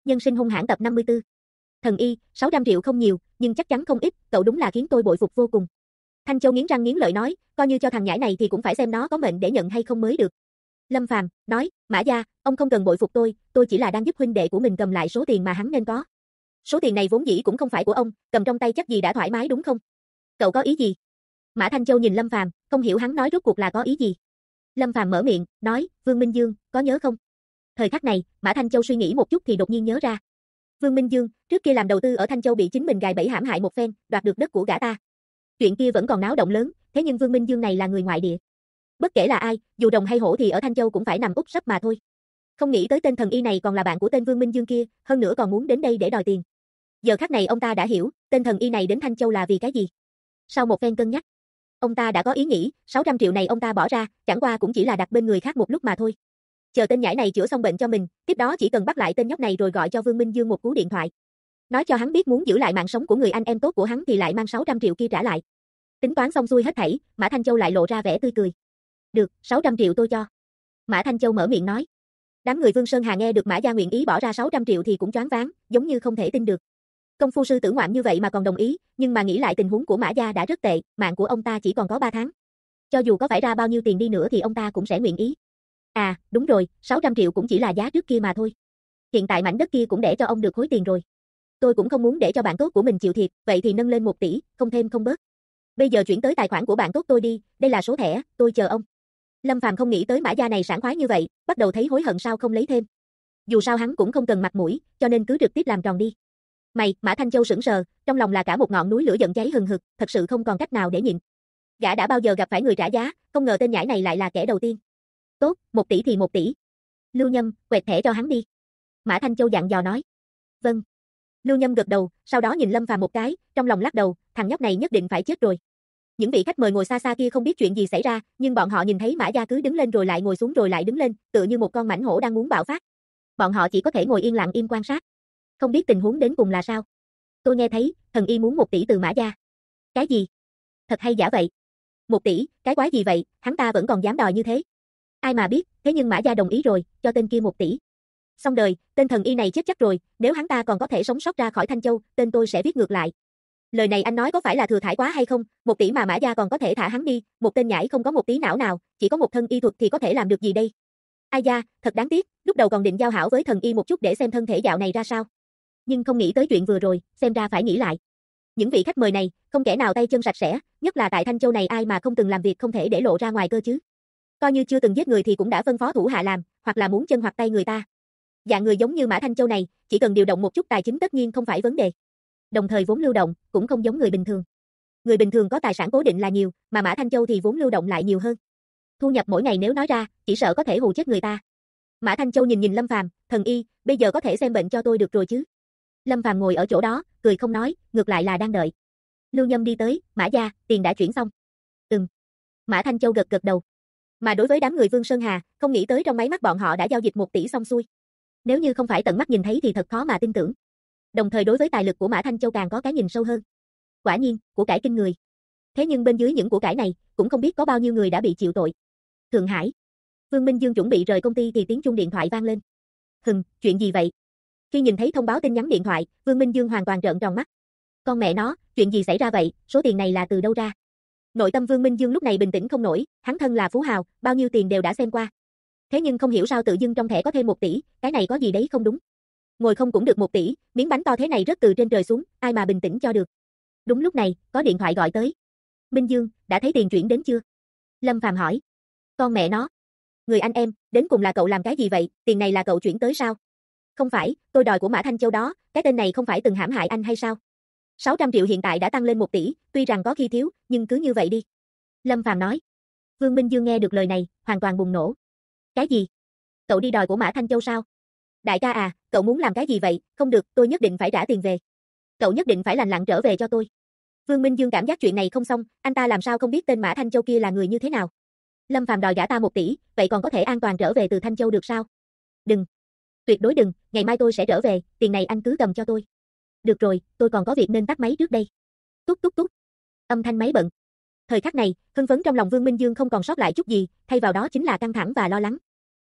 Nhân sinh hung hãn tập 54. Thần y, 600 triệu không nhiều, nhưng chắc chắn không ít, cậu đúng là khiến tôi bội phục vô cùng. Thanh Châu nghiến răng nghiến lợi nói, coi như cho thằng nhãi này thì cũng phải xem nó có mệnh để nhận hay không mới được. Lâm Phàm nói, Mã gia, ông không cần bội phục tôi chỉ là đang giúp huynh đệ của mình cầm lại số tiền mà hắn nên có. Số tiền này vốn dĩ cũng không phải của ông, cầm trong tay chắc gì đã thoải mái đúng không? Cậu có ý gì? Mã Thanh Châu nhìn Lâm Phàm, không hiểu hắn nói rốt cuộc là có ý gì. Lâm Phàm mở miệng, nói, Vương Minh Dương, có nhớ không? Thời khắc này, Mã Thanh Châu suy nghĩ một chút thì đột nhiên nhớ ra. Vương Minh Dương, trước kia làm đầu tư ở Thanh Châu bị chính mình gài bẫy hãm hại một phen, đoạt được đất của gã ta. Chuyện kia vẫn còn náo động lớn, thế nhưng Vương Minh Dương này là người ngoại địa. Bất kể là ai, dù rồng hay hổ thì ở Thanh Châu cũng phải nằm úp sấp mà thôi. Không nghĩ tới tên thần y này còn là bạn của tên Vương Minh Dương kia, hơn nữa còn muốn đến đây để đòi tiền. Giờ khắc này ông ta đã hiểu, tên thần y này đến Thanh Châu là vì cái gì. Sau một phen cân nhắc, ông ta đã có ý nghĩ, 600 triệu này ông ta bỏ ra, chẳng qua cũng chỉ là đặt bên người khác một lúc mà thôi. Chờ tên nhãi này chữa xong bệnh cho mình, tiếp đó chỉ cần bắt lại tên nhóc này rồi gọi cho Vương Minh Dương một cú điện thoại. Nói cho hắn biết muốn giữ lại mạng sống của người anh em tốt của hắn thì lại mang 600 triệu kia trả lại. Tính toán xong xuôi hết thảy, Mã Thanh Châu lại lộ ra vẻ tươi cười. Được, 600 triệu tôi cho. Mã Thanh Châu mở miệng nói. Đám người Vương Sơn Hà nghe được Mã gia nguyện ý bỏ ra 600 triệu thì cũng choáng váng, giống như không thể tin được. Công phu sư tử ngoạm như vậy mà còn đồng ý, nhưng mà nghĩ lại tình huống của Mã gia đã rất tệ, mạng của ông ta chỉ còn có 3 tháng. Cho dù có phải ra bao nhiêu tiền đi nữa thì ông ta cũng sẽ nguyện ý. À, đúng rồi, 600 triệu cũng chỉ là giá trước kia mà thôi. Hiện tại mảnh đất kia cũng để cho ông được khối tiền rồi. Tôi cũng không muốn để cho bạn tốt của mình chịu thiệt, vậy thì nâng lên 1 tỷ, không thêm không bớt. Bây giờ chuyển tới tài khoản của bạn tốt tôi đi, đây là số thẻ, tôi chờ ông. Lâm Phàm không nghĩ tới Mã gia này sảng khoái như vậy, bắt đầu thấy hối hận sao không lấy thêm. Dù sao hắn cũng không cần mặt mũi, cho nên cứ trực tiếp làm tròn đi. Mày, Mã Thanh Châu sững sờ, trong lòng là cả một ngọn núi lửa giận cháy hừng hực, thật sự không còn cách nào để nhịn. Gã đã bao giờ gặp phải người trả giá, không ngờ tên nhãi này lại là kẻ đầu tiên. Tốt, 1 tỷ thì 1 tỷ. Lưu Nhâm, quẹt thẻ cho hắn đi. Mã Thanh Châu dặn dò nói. Vâng. Lưu Nhâm gật đầu, sau đó nhìn Lâm Phàm một cái, trong lòng lắc đầu, thằng nhóc này nhất định phải chết rồi. Những vị khách mời ngồi xa xa kia không biết chuyện gì xảy ra, nhưng bọn họ nhìn thấy Mã gia cứ đứng lên rồi lại ngồi xuống rồi lại đứng lên, tựa như một con mãnh hổ đang muốn bạo phát. Bọn họ chỉ có thể ngồi yên lặng im quan sát. Không biết tình huống đến cùng là sao. Tôi nghe thấy, thần y muốn 1 tỷ từ Mã gia. Cái gì? Thật hay giả vậy? 1 tỷ, cái quái gì vậy, hắn ta vẫn còn dám đòi như thế. Ai mà biết, thế nhưng Mã gia đồng ý rồi, cho tên kia 1 tỷ. Xong đời, tên thần y này chết chắc rồi, nếu hắn ta còn có thể sống sót ra khỏi Thanh Châu, tên tôi sẽ viết ngược lại. Lời này anh nói có phải là thừa thãi quá hay không, 1 tỷ mà Mã gia còn có thể thả hắn đi, một tên nhãi không có một tí não nào, chỉ có một thân y thuật thì có thể làm được gì đây? Ai da, thật đáng tiếc, lúc đầu còn định giao hảo với thần y một chút để xem thân thể dạo này ra sao. Nhưng không nghĩ tới chuyện vừa rồi, xem ra phải nghĩ lại. Những vị khách mời này, không kẻ nào tay chân sạch sẽ, nhất là tại Thanh Châu này ai mà không từng làm việc không thể để lộ ra ngoài cơ chứ. Coi như chưa từng giết người thì cũng đã phân phó thủ hạ làm, hoặc là muốn chân hoặc tay người ta. Dạng người giống như Mã Thanh Châu này, chỉ cần điều động một chút tài chính tất nhiên không phải vấn đề. Đồng thời vốn lưu động, cũng không giống người bình thường. Người bình thường có tài sản cố định là nhiều, mà Mã Thanh Châu thì vốn lưu động lại nhiều hơn. Thu nhập mỗi ngày nếu nói ra, chỉ sợ có thể hù chết người ta. Mã Thanh Châu nhìn nhìn Lâm Phàm, thần y, bây giờ có thể xem bệnh cho tôi được rồi chứ? Lâm Phàm ngồi ở chỗ đó, cười không nói, ngược lại là đang đợi. Lưu Nhâm đi tới, Mã gia, tiền đã chuyển xong. Mã Thanh Châu gật gật đầu. Mà đối với đám người Vương Sơn Hà, không nghĩ tới trong máy mắt bọn họ đã giao dịch 1 tỷ xong xuôi. Nếu như không phải tận mắt nhìn thấy thì thật khó mà tin tưởng. Đồng thời đối với tài lực của Mã Thanh Châu càng có cái nhìn sâu hơn. Quả nhiên, của cải kinh người. Thế nhưng bên dưới những của cải này, cũng không biết có bao nhiêu người đã bị chịu tội. Thượng Hải. Vương Minh Dương chuẩn bị rời công ty thì tiếng chuông điện thoại vang lên. Chuyện gì vậy? Khi nhìn thấy thông báo tin nhắn điện thoại, Vương Minh Dương hoàn toàn trợn tròn mắt. Con mẹ nó, chuyện gì xảy ra vậy, số tiền này là từ đâu ra? Nội tâm Vương Minh Dương lúc này bình tĩnh không nổi, hắn thân là phú hào, bao nhiêu tiền đều đã xem qua. Thế nhưng không hiểu sao tự dưng trong thẻ có thêm 1 tỷ, cái này có gì đấy không đúng. Ngồi không cũng được 1 tỷ, miếng bánh to thế này rớt từ trên trời xuống, ai mà bình tĩnh cho được. Đúng lúc này, có điện thoại gọi tới. Minh Dương, đã thấy tiền chuyển đến chưa? Lâm Phàm hỏi. Con mẹ nó. Người anh em, đến cùng là cậu làm cái gì vậy, tiền này là cậu chuyển tới sao? Không phải, tôi đòi của Mã Thanh Châu đó, cái tên này không phải từng hãm hại anh hay sao? 600 triệu hiện tại đã tăng lên 1 tỷ, tuy rằng có khi thiếu, nhưng cứ như vậy đi. Lâm Phàm nói. Vương Minh Dương nghe được lời này, hoàn toàn bùng nổ. Cái gì? Cậu đi đòi của Mã Thanh Châu sao? Đại ca à, cậu muốn làm cái gì vậy, không được, tôi nhất định phải trả tiền về. Cậu nhất định phải lành lặn trở về cho tôi. Vương Minh Dương cảm giác chuyện này không xong, anh ta làm sao không biết tên Mã Thanh Châu kia là người như thế nào. Lâm Phàm đòi gã ta 1 tỷ, vậy còn có thể an toàn trở về từ Thanh Châu được sao? Đừng. Tuyệt đối đừng, ngày mai tôi sẽ trở về, tiền này anh cứ cầm cho tôi. Được rồi, tôi còn có việc nên tắt máy trước đây. Tút tút tút. Âm thanh máy bận. Thời khắc này, hưng phấn trong lòng Vương Minh Dương không còn sót lại chút gì, thay vào đó chính là căng thẳng và lo lắng.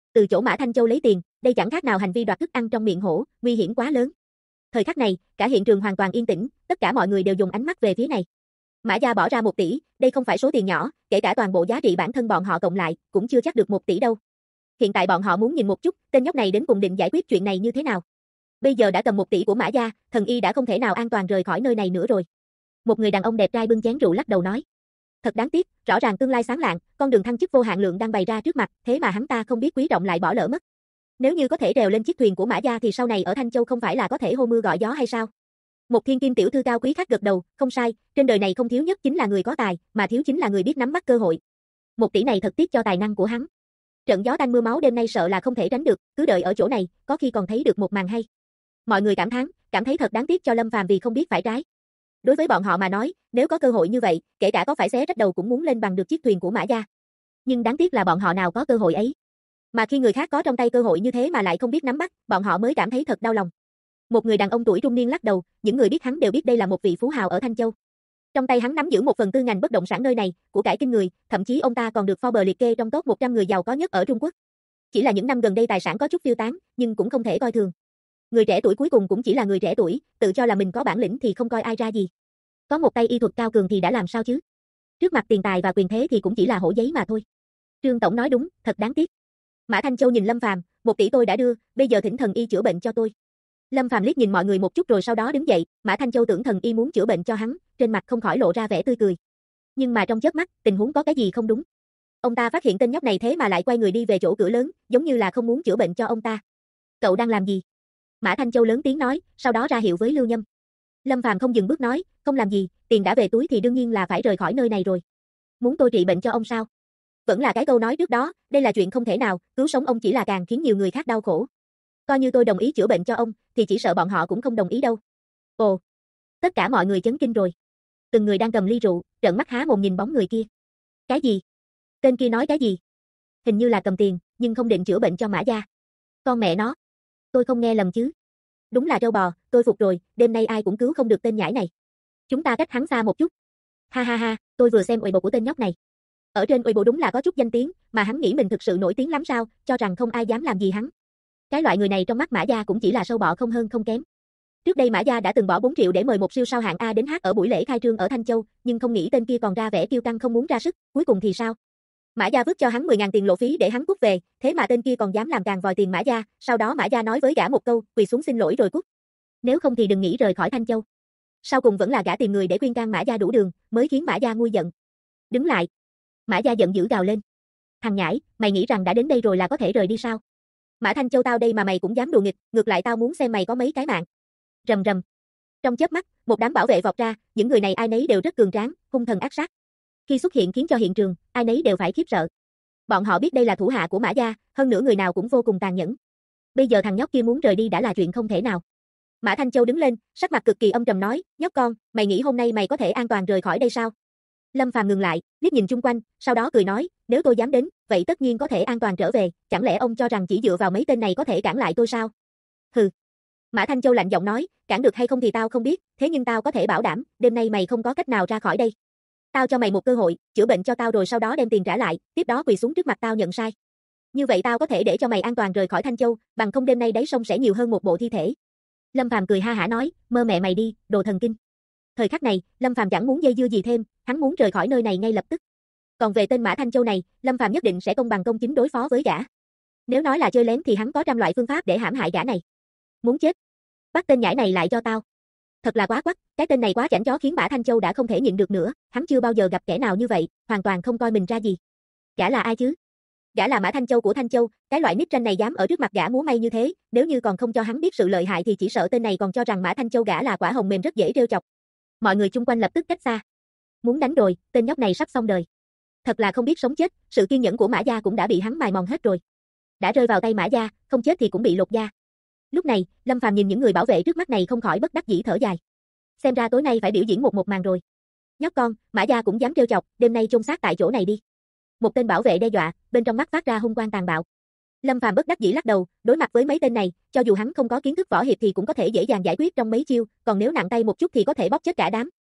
Từ chỗ Mã Thanh Châu lấy tiền, đây chẳng khác nào hành vi đoạt thức ăn trong miệng hổ, nguy hiểm quá lớn. Thời khắc này, cả hiện trường hoàn toàn yên tĩnh, tất cả mọi người đều dùng ánh mắt về phía này. Mã gia bỏ ra 1 tỷ, đây không phải số tiền nhỏ, kể cả toàn bộ giá trị bản thân bọn họ cộng lại, cũng chưa chắc được 1 tỷ đâu. Hiện tại bọn họ muốn nhìn một chút, tên nhóc này đến cùng định giải quyết chuyện này như thế nào. Bây giờ đã cầm 1 tỷ của Mã gia, Thần Y đã không thể nào an toàn rời khỏi nơi này nữa rồi. Một người đàn ông đẹp trai bưng chén rượu lắc đầu nói. Thật đáng tiếc, rõ ràng tương lai sáng lạng, con đường thăng chức vô hạn lượng đang bày ra trước mặt, thế mà hắn ta không biết quý trọng lại bỏ lỡ mất. Nếu như có thể trèo lên chiếc thuyền của Mã gia thì sau này ở Thanh Châu không phải là có thể hô mưa gọi gió hay sao? Một thiên kim tiểu thư cao quý khác gật đầu, không sai, trên đời này không thiếu nhất chính là người có tài, mà thiếu chính là người biết nắm bắt cơ hội. 1 tỷ này thật tiếc cho tài năng của hắn. Trận gió tanh mưa máu đêm nay sợ là không thể tránh được, cứ đợi ở chỗ này, có khi còn thấy được một màn hay. Mọi người cảm thán, cảm thấy thật đáng tiếc cho Lâm Phàm vì không biết phải trái. Đối với bọn họ mà nói, nếu có cơ hội như vậy, kể cả có phải xé rách đầu cũng muốn lên bằng được chiếc thuyền của Mã gia. Nhưng đáng tiếc là bọn họ nào có cơ hội ấy. Mà khi người khác có trong tay cơ hội như thế mà lại không biết nắm bắt, bọn họ mới cảm thấy thật đau lòng. Một người đàn ông tuổi trung niên lắc đầu, những người biết hắn đều biết đây là một vị phú hào ở Thanh Châu. Trong tay hắn nắm giữ 1/4 ngành bất động sản nơi này, của cải kinh người, thậm chí ông ta còn được Forbes liệt kê trong top 100 người giàu có nhất ở Trung Quốc. Chỉ là những năm gần đây tài sản có chút phiêu tán, nhưng cũng không thể coi thường. Người trẻ tuổi cuối cùng cũng chỉ là người trẻ tuổi, tự cho là mình có bản lĩnh thì không coi ai ra gì. Có một tay y thuật cao cường thì đã làm sao chứ? Trước mặt tiền tài và quyền thế thì cũng chỉ là hổ giấy mà thôi. Trương tổng nói đúng, thật đáng tiếc. Mã Thanh Châu nhìn Lâm Phàm, 1 tỷ tôi đã đưa, bây giờ thỉnh Thần Y chữa bệnh cho tôi. Lâm Phàm liếc nhìn mọi người một chút rồi sau đó đứng dậy, Mã Thanh Châu tưởng Thần Y muốn chữa bệnh cho hắn, trên mặt không khỏi lộ ra vẻ tươi cười. Nhưng mà trong chớp mắt, tình huống có cái gì không đúng. Ông ta phát hiện tên nhóc này thế mà lại quay người đi về chỗ cửa lớn, giống như là không muốn chữa bệnh cho ông ta. Cậu đang làm gì? Mã Thanh Châu lớn tiếng nói, sau đó ra hiệu với Lưu Nhâm. Lâm Phàm không dừng bước nói, không làm gì, tiền đã về túi thì đương nhiên là phải rời khỏi nơi này rồi. Muốn tôi trị bệnh cho ông sao? Vẫn là cái câu nói trước đó, đây là chuyện không thể nào, cứu sống ông chỉ là càng khiến nhiều người khác đau khổ. Coi như tôi đồng ý chữa bệnh cho ông, thì chỉ sợ bọn họ cũng không đồng ý đâu. Ồ, tất cả mọi người chấn kinh rồi. Từng người đang cầm ly rượu, trợn mắt há mồm nhìn bóng người kia. Cái gì? Tên kia nói cái gì? Hình như là cầm tiền, nhưng không định chữa bệnh cho Mã gia. Con mẹ nó. Tôi không nghe lầm chứ. Đúng là trâu bò, tôi phục rồi, đêm nay ai cũng cứu không được tên nhãi này. Chúng ta cách hắn xa một chút. Ha ha ha, tôi vừa xem Weibo của tên nhóc này. Ở trên Weibo đúng là có chút danh tiếng, mà hắn nghĩ mình thực sự nổi tiếng lắm sao, cho rằng không ai dám làm gì hắn. Cái loại người này trong mắt Mã gia cũng chỉ là sâu bọ không hơn không kém. Trước đây Mã gia đã từng bỏ 4 triệu để mời một siêu sao hạng A đến hát ở buổi lễ khai trương ở Thanh Châu, nhưng không nghĩ tên kia còn ra vẻ kiêu căng không muốn ra sức, cuối cùng thì sao? Mã gia vứt cho hắn 10.000 tiền lộ phí để hắn cút về, thế mà tên kia còn dám làm càng vòi tiền Mã gia, sau đó Mã gia nói với gã một câu, quỳ xuống xin lỗi rồi cút. Nếu không thì đừng nghĩ rời khỏi Thanh Châu. Sau cùng vẫn là gã tìm người để khuyên can Mã gia đủ đường, mới khiến Mã gia nguôi giận. Đứng lại. Mã gia giận dữ gào lên. Thằng nhãi, mày nghĩ rằng đã đến đây rồi là có thể rời đi sao? Mã Thanh Châu tao đây mà mày cũng dám đùa nghịch, ngược lại tao muốn xem mày có mấy cái mạng. Rầm rầm. Trong chớp mắt, một đám bảo vệ vọt ra, những người này ai nấy đều rất cường tráng, hung thần ác sát. Khi xuất hiện khiến cho hiện trường, ai nấy đều phải khiếp sợ. Bọn họ biết đây là thủ hạ của Mã gia, hơn nữa người nào cũng vô cùng tàn nhẫn. Bây giờ thằng nhóc kia muốn rời đi đã là chuyện không thể nào. Mã Thanh Châu đứng lên, sắc mặt cực kỳ âm trầm nói, nhóc con, mày nghĩ hôm nay mày có thể an toàn rời khỏi đây sao? Lâm Phàm ngừng lại, liếc nhìn chung quanh, sau đó cười nói, nếu tôi dám đến, vậy tất nhiên có thể an toàn trở về, chẳng lẽ ông cho rằng chỉ dựa vào mấy tên này có thể cản lại tôi sao? Hừ. Mã Thanh Châu lạnh giọng nói, cản được hay không thì tao không biết, thế nhưng tao có thể bảo đảm, đêm nay mày không có cách nào ra khỏi đây. Tao cho mày một cơ hội, chữa bệnh cho tao rồi sau đó đem tiền trả lại, tiếp đó quỳ xuống trước mặt tao nhận sai. Như vậy tao có thể để cho mày an toàn rời khỏi Thanh Châu, bằng không đêm nay đáy sông sẽ nhiều hơn một bộ thi thể. Lâm Phàm cười ha hả nói, mơ mẹ mày đi, đồ thần kinh. Thời khắc này, Lâm Phàm chẳng muốn dây dưa gì thêm, hắn muốn rời khỏi nơi này ngay lập tức. Còn về tên Mã Thanh Châu này, Lâm Phàm nhất định sẽ công bằng công chính đối phó với gã. Nếu nói là chơi lén thì hắn có trăm loại phương pháp để hãm hại gã này. Muốn chết? Bắt tên nhãi này lại cho tao. Thật là quá quắc, cái tên này quá chảnh chó khiến Mã Thanh Châu đã không thể nhịn được nữa, hắn chưa bao giờ gặp kẻ nào như vậy, hoàn toàn không coi mình ra gì. Gã là ai chứ? Gã là Mã Thanh Châu của Thanh Châu, cái loại nít tranh này dám ở trước mặt gã múa may như thế, nếu như còn không cho hắn biết sự lợi hại thì chỉ sợ tên này còn cho rằng Mã Thanh Châu gã là quả hồng mềm rất dễ trêu chọc. Mọi người chung quanh lập tức cách xa. Muốn đánh rồi, tên nhóc này sắp xong đời. Thật là không biết sống chết, sự kiên nhẫn của Mã gia cũng đã bị hắn mài mòn hết rồi. Đã rơi vào tay Mã gia, không chết thì cũng bị lột da. Lúc này, Lâm Phàm nhìn những người bảo vệ trước mắt này không khỏi bất đắc dĩ thở dài. Xem ra tối nay phải biểu diễn một màn rồi. Nhóc con, Mã gia cũng dám trêu chọc, đêm nay chôn xác tại chỗ này đi. Một tên bảo vệ đe dọa, bên trong mắt phát ra hung quang tàn bạo. Lâm Phàm bất đắc dĩ lắc đầu, đối mặt với mấy tên này, cho dù hắn không có kiến thức võ hiệp thì cũng có thể dễ dàng giải quyết trong mấy chiêu, còn nếu nặng tay một chút thì có thể bóp chết cả đám.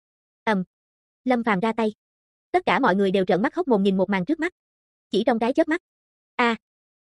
Lâm Phàm ra tay. Tất cả mọi người đều trợn mắt hốc mồm nhìn một màn trước mắt. Chỉ trong cái chớp mắt.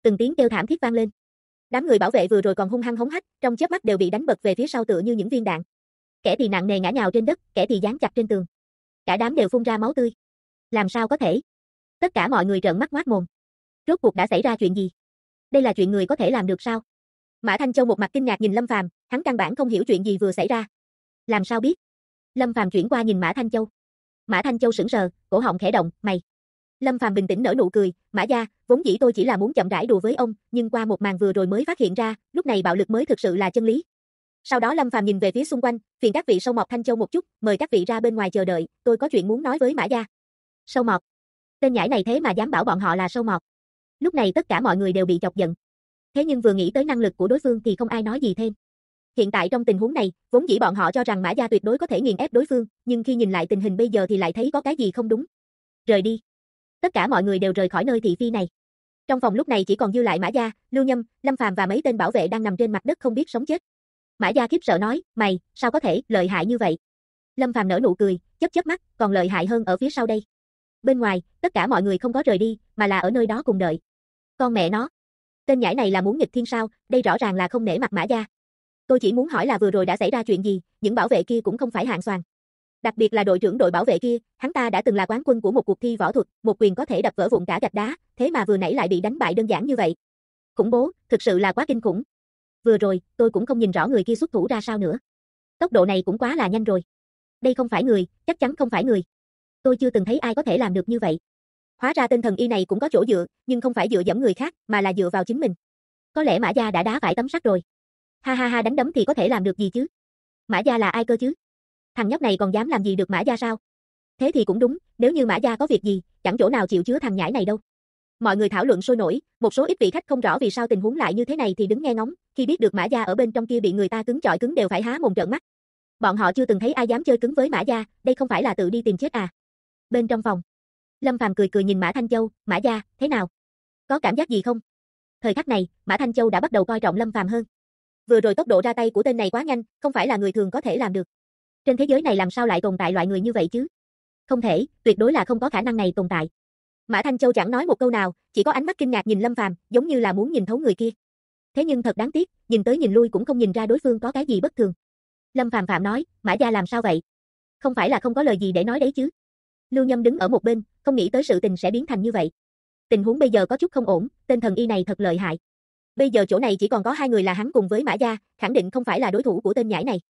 Từng tiếng kêu thảm thiết vang lên. Đám người bảo vệ vừa rồi còn hung hăng hống hách, trong chớp mắt đều bị đánh bật về phía sau tựa như những viên đạn. Kẻ thì nặng nề ngã nhào trên đất, kẻ thì dán chặt trên tường. Cả đám đều phun ra máu tươi. Làm sao có thể? Tất cả mọi người trợn mắt ngoác mồm. Rốt cuộc đã xảy ra chuyện gì? Đây là chuyện người có thể làm được sao? Mã Thanh Châu một mặt kinh ngạc nhìn Lâm Phàm, hắn căn bản không hiểu chuyện gì vừa xảy ra. Làm sao biết? Lâm Phàm chuyển qua nhìn Mã Thanh Châu. Mã Thanh Châu sững sờ, cổ họng khẽ động, mày. Lâm Phàm bình tĩnh nở nụ cười, Mã gia, vốn dĩ tôi chỉ là muốn chậm rãi đùa với ông, nhưng qua một màn vừa rồi mới phát hiện ra, lúc này bạo lực mới thực sự là chân lý. Sau đó Lâm Phàm nhìn về phía xung quanh, phiền các vị sâu mọt Thanh Châu một chút, mời các vị ra bên ngoài chờ đợi, tôi có chuyện muốn nói với Mã gia. Sâu mọt? Tên nhãi này thế mà dám bảo bọn họ là sâu mọt. Lúc này tất cả mọi người đều bị chọc giận. Thế nhưng vừa nghĩ tới năng lực của đối phương thì không ai nói gì thêm. Hiện tại trong tình huống này, vốn dĩ bọn họ cho rằng Mã gia tuyệt đối có thể nghiền ép đối phương, nhưng khi nhìn lại tình hình bây giờ thì lại thấy có cái gì không đúng. Rời đi. Tất cả mọi người đều rời khỏi nơi thị phi này. Trong phòng lúc này chỉ còn dư lại Mã gia, Lưu Nhâm, Lâm Phàm và mấy tên bảo vệ đang nằm trên mặt đất không biết sống chết. Mã gia khiếp sợ nói, mày, sao có thể, lợi hại như vậy? Lâm Phàm nở nụ cười, chớp chớp mắt, còn lợi hại hơn ở phía sau đây. Bên ngoài, tất cả mọi người không có rời đi, mà là ở nơi đó cùng đợi. Con mẹ nó. Tên nhãi này là muốn nghịch thiên sao, đây rõ ràng là không nể mặt Mã gia. Tôi chỉ muốn hỏi là vừa rồi đã xảy ra chuyện gì, những bảo vệ kia cũng không phải hạng xoàn. Đặc biệt là đội trưởng đội bảo vệ kia, hắn ta đã từng là quán quân của một cuộc thi võ thuật, một quyền có thể đập vỡ vụn cả gạch đá, thế mà vừa nãy lại bị đánh bại đơn giản như vậy. Khủng bố, thực sự là quá kinh khủng. Vừa rồi, tôi cũng không nhìn rõ người kia xuất thủ ra sao nữa. Tốc độ này cũng quá là nhanh rồi. Đây không phải người, chắc chắn không phải người. Tôi chưa từng thấy ai có thể làm được như vậy. Hóa ra tên thần y này cũng có chỗ dựa, nhưng không phải dựa dẫm người khác, mà là dựa vào chính mình. Có lẽ Mã gia đã đá phải tấm sắt rồi. Ha ha ha, đánh đấm thì có thể làm được gì chứ? Mã gia là ai cơ chứ? Thằng nhóc này còn dám làm gì được Mã gia sao? Thế thì cũng đúng, nếu như Mã gia có việc gì, chẳng chỗ nào chịu chứa thằng nhãi này đâu. Mọi người thảo luận sôi nổi, một số ít vị khách không rõ vì sao tình huống lại như thế này thì đứng nghe ngóng, khi biết được Mã gia ở bên trong kia bị người ta cứng chọi cứng đều phải há mồm trợn mắt. Bọn họ chưa từng thấy ai dám chơi cứng với Mã gia, đây không phải là tự đi tìm chết à? Bên trong phòng, Lâm Phàm cười cười nhìn Mã Thanh Châu, Mã gia, thế nào? Có cảm giác gì không? Thời khắc này, Mã Thanh Châu đã bắt đầu coi trọng Lâm Phàm hơn. Vừa rồi tốc độ ra tay của tên này quá nhanh, không phải là người thường có thể làm được. Trên thế giới này làm sao lại tồn tại loại người như vậy chứ? Không thể, tuyệt đối là không có khả năng này tồn tại. Mã Thanh Châu chẳng nói một câu nào, chỉ có ánh mắt kinh ngạc nhìn Lâm Phàm, giống như là muốn nhìn thấu người kia. Thế nhưng thật đáng tiếc, nhìn tới nhìn lui cũng không nhìn ra đối phương có cái gì bất thường. Lâm Phàm Phạm nói, Mã gia làm sao vậy? Không phải là không có lời gì để nói đấy chứ? Lưu Nhâm đứng ở một bên, không nghĩ tới sự tình sẽ biến thành như vậy. Tình huống bây giờ có chút không ổn, tên thần y này thật lợi hại. Bây giờ chỗ này chỉ còn có hai người là hắn cùng với Mã gia, khẳng định không phải là đối thủ của tên nhãi này.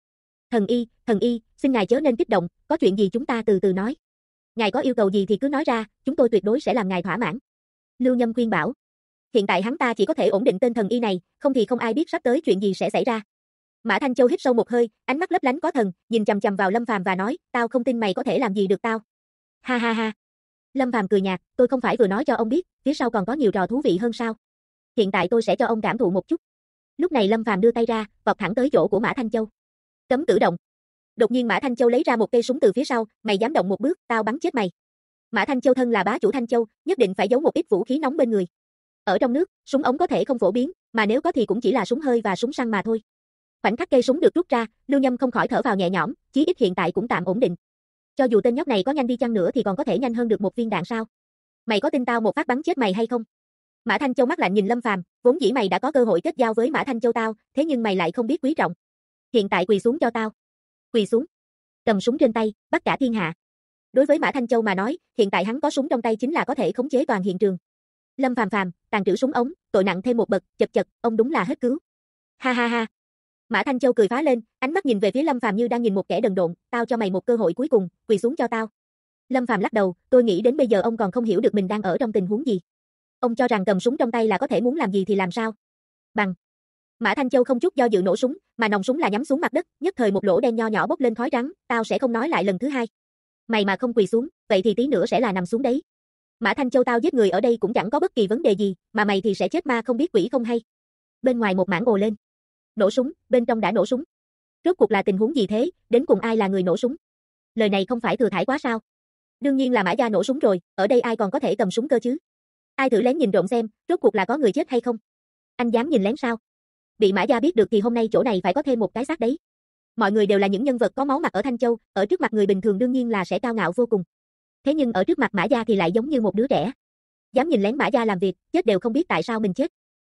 Thần y, xin ngài chớ nên kích động, có chuyện gì chúng ta từ từ nói. Ngài có yêu cầu gì thì cứ nói ra, chúng tôi tuyệt đối sẽ làm ngài thỏa mãn. Lưu Nhâm khuyên bảo. Hiện tại hắn ta chỉ có thể ổn định tên thần y này, không thì không ai biết sắp tới chuyện gì sẽ xảy ra. Mã Thanh Châu hít sâu một hơi, ánh mắt lấp lánh có thần, nhìn chằm chằm vào Lâm Phàm và nói, tao không tin mày có thể làm gì được tao. Ha ha ha. Lâm Phàm cười nhạt, tôi không phải vừa nói cho ông biết, phía sau còn có nhiều trò thú vị hơn sao? Hiện tại tôi sẽ cho ông cảm thụ một chút. Lúc này Lâm Phàm đưa tay ra, vọt thẳng tới chỗ của Mã Thanh Châu. Cấm cử động. Đột nhiên Mã Thanh Châu lấy ra một cây súng từ phía sau, mày dám động một bước, tao bắn chết mày. Mã Thanh Châu thân là bá chủ Thanh Châu, nhất định phải giấu một ít vũ khí nóng bên người. Ở trong nước, súng ống có thể không phổ biến, mà nếu có thì cũng chỉ là súng hơi và súng săn mà thôi. Khoảnh khắc cây súng được rút ra, Lưu Nhâm không khỏi thở vào nhẹ nhõm, chí ít hiện tại cũng tạm ổn định. Cho dù tên nhóc này có nhanh đi chăng nữa thì còn có thể nhanh hơn được một viên đạn sao? Mày có tin tao một phát bắn chết mày hay không? Mã Thanh Châu mắt lạnh nhìn Lâm Phàm, vốn dĩ mày đã có cơ hội kết giao với Mã Thanh Châu tao, thế nhưng mày lại không biết quý trọng. Hiện tại quỳ xuống cho tao. Quỳ xuống. Cầm súng trên tay, bắt cả thiên hạ. Đối với Mã Thanh Châu mà nói, hiện tại hắn có súng trong tay chính là có thể khống chế toàn hiện trường. Lâm Phàm Phàm, tàng trữ súng ống, tội nặng thêm một bậc, chật chật, ông đúng là hết cứu. Ha ha ha. Mã Thanh Châu cười phá lên, ánh mắt nhìn về phía Lâm Phàm như đang nhìn một kẻ đần độn, tao cho mày một cơ hội cuối cùng, quỳ xuống cho tao. Lâm Phàm lắc đầu, tôi nghĩ đến bây giờ ông còn không hiểu được mình đang ở trong tình huống gì. Ông cho rằng cầm súng trong tay là có thể muốn làm gì thì làm sao? Bằng. Mã Thanh Châu không chút do dự nổ súng, mà nòng súng là nhắm xuống mặt đất, nhất thời một lỗ đen nho nhỏ bốc lên khói trắng, tao sẽ không nói lại lần thứ hai. Mày mà không quỳ xuống, vậy thì tí nữa sẽ là nằm xuống đấy. Mã Thanh Châu, tao giết người ở đây cũng chẳng có bất kỳ vấn đề gì, mà mày thì sẽ chết ma không biết quỷ không hay. Bên ngoài một mảng ồ lên. Nổ súng, bên trong đã nổ súng. Rốt cuộc là tình huống gì thế, đến cùng ai là người nổ súng? Lời này không phải thừa thãi quá sao? Đương nhiên là Mã gia nổ súng rồi, ở đây ai còn có thể cầm súng cơ chứ? Ai thử lén nhìn trộm xem, rốt cuộc là có người chết hay không? Anh dám nhìn lén sao? Bị Mã gia biết được thì hôm nay chỗ này phải có thêm một cái xác đấy. Mọi người đều là những nhân vật có máu mặt ở Thanh Châu, ở trước mặt người bình thường đương nhiên là sẽ cao ngạo vô cùng. Thế nhưng ở trước mặt Mã gia thì lại giống như một đứa trẻ. Dám nhìn lén Mã gia làm việc, chết đều không biết tại sao mình chết.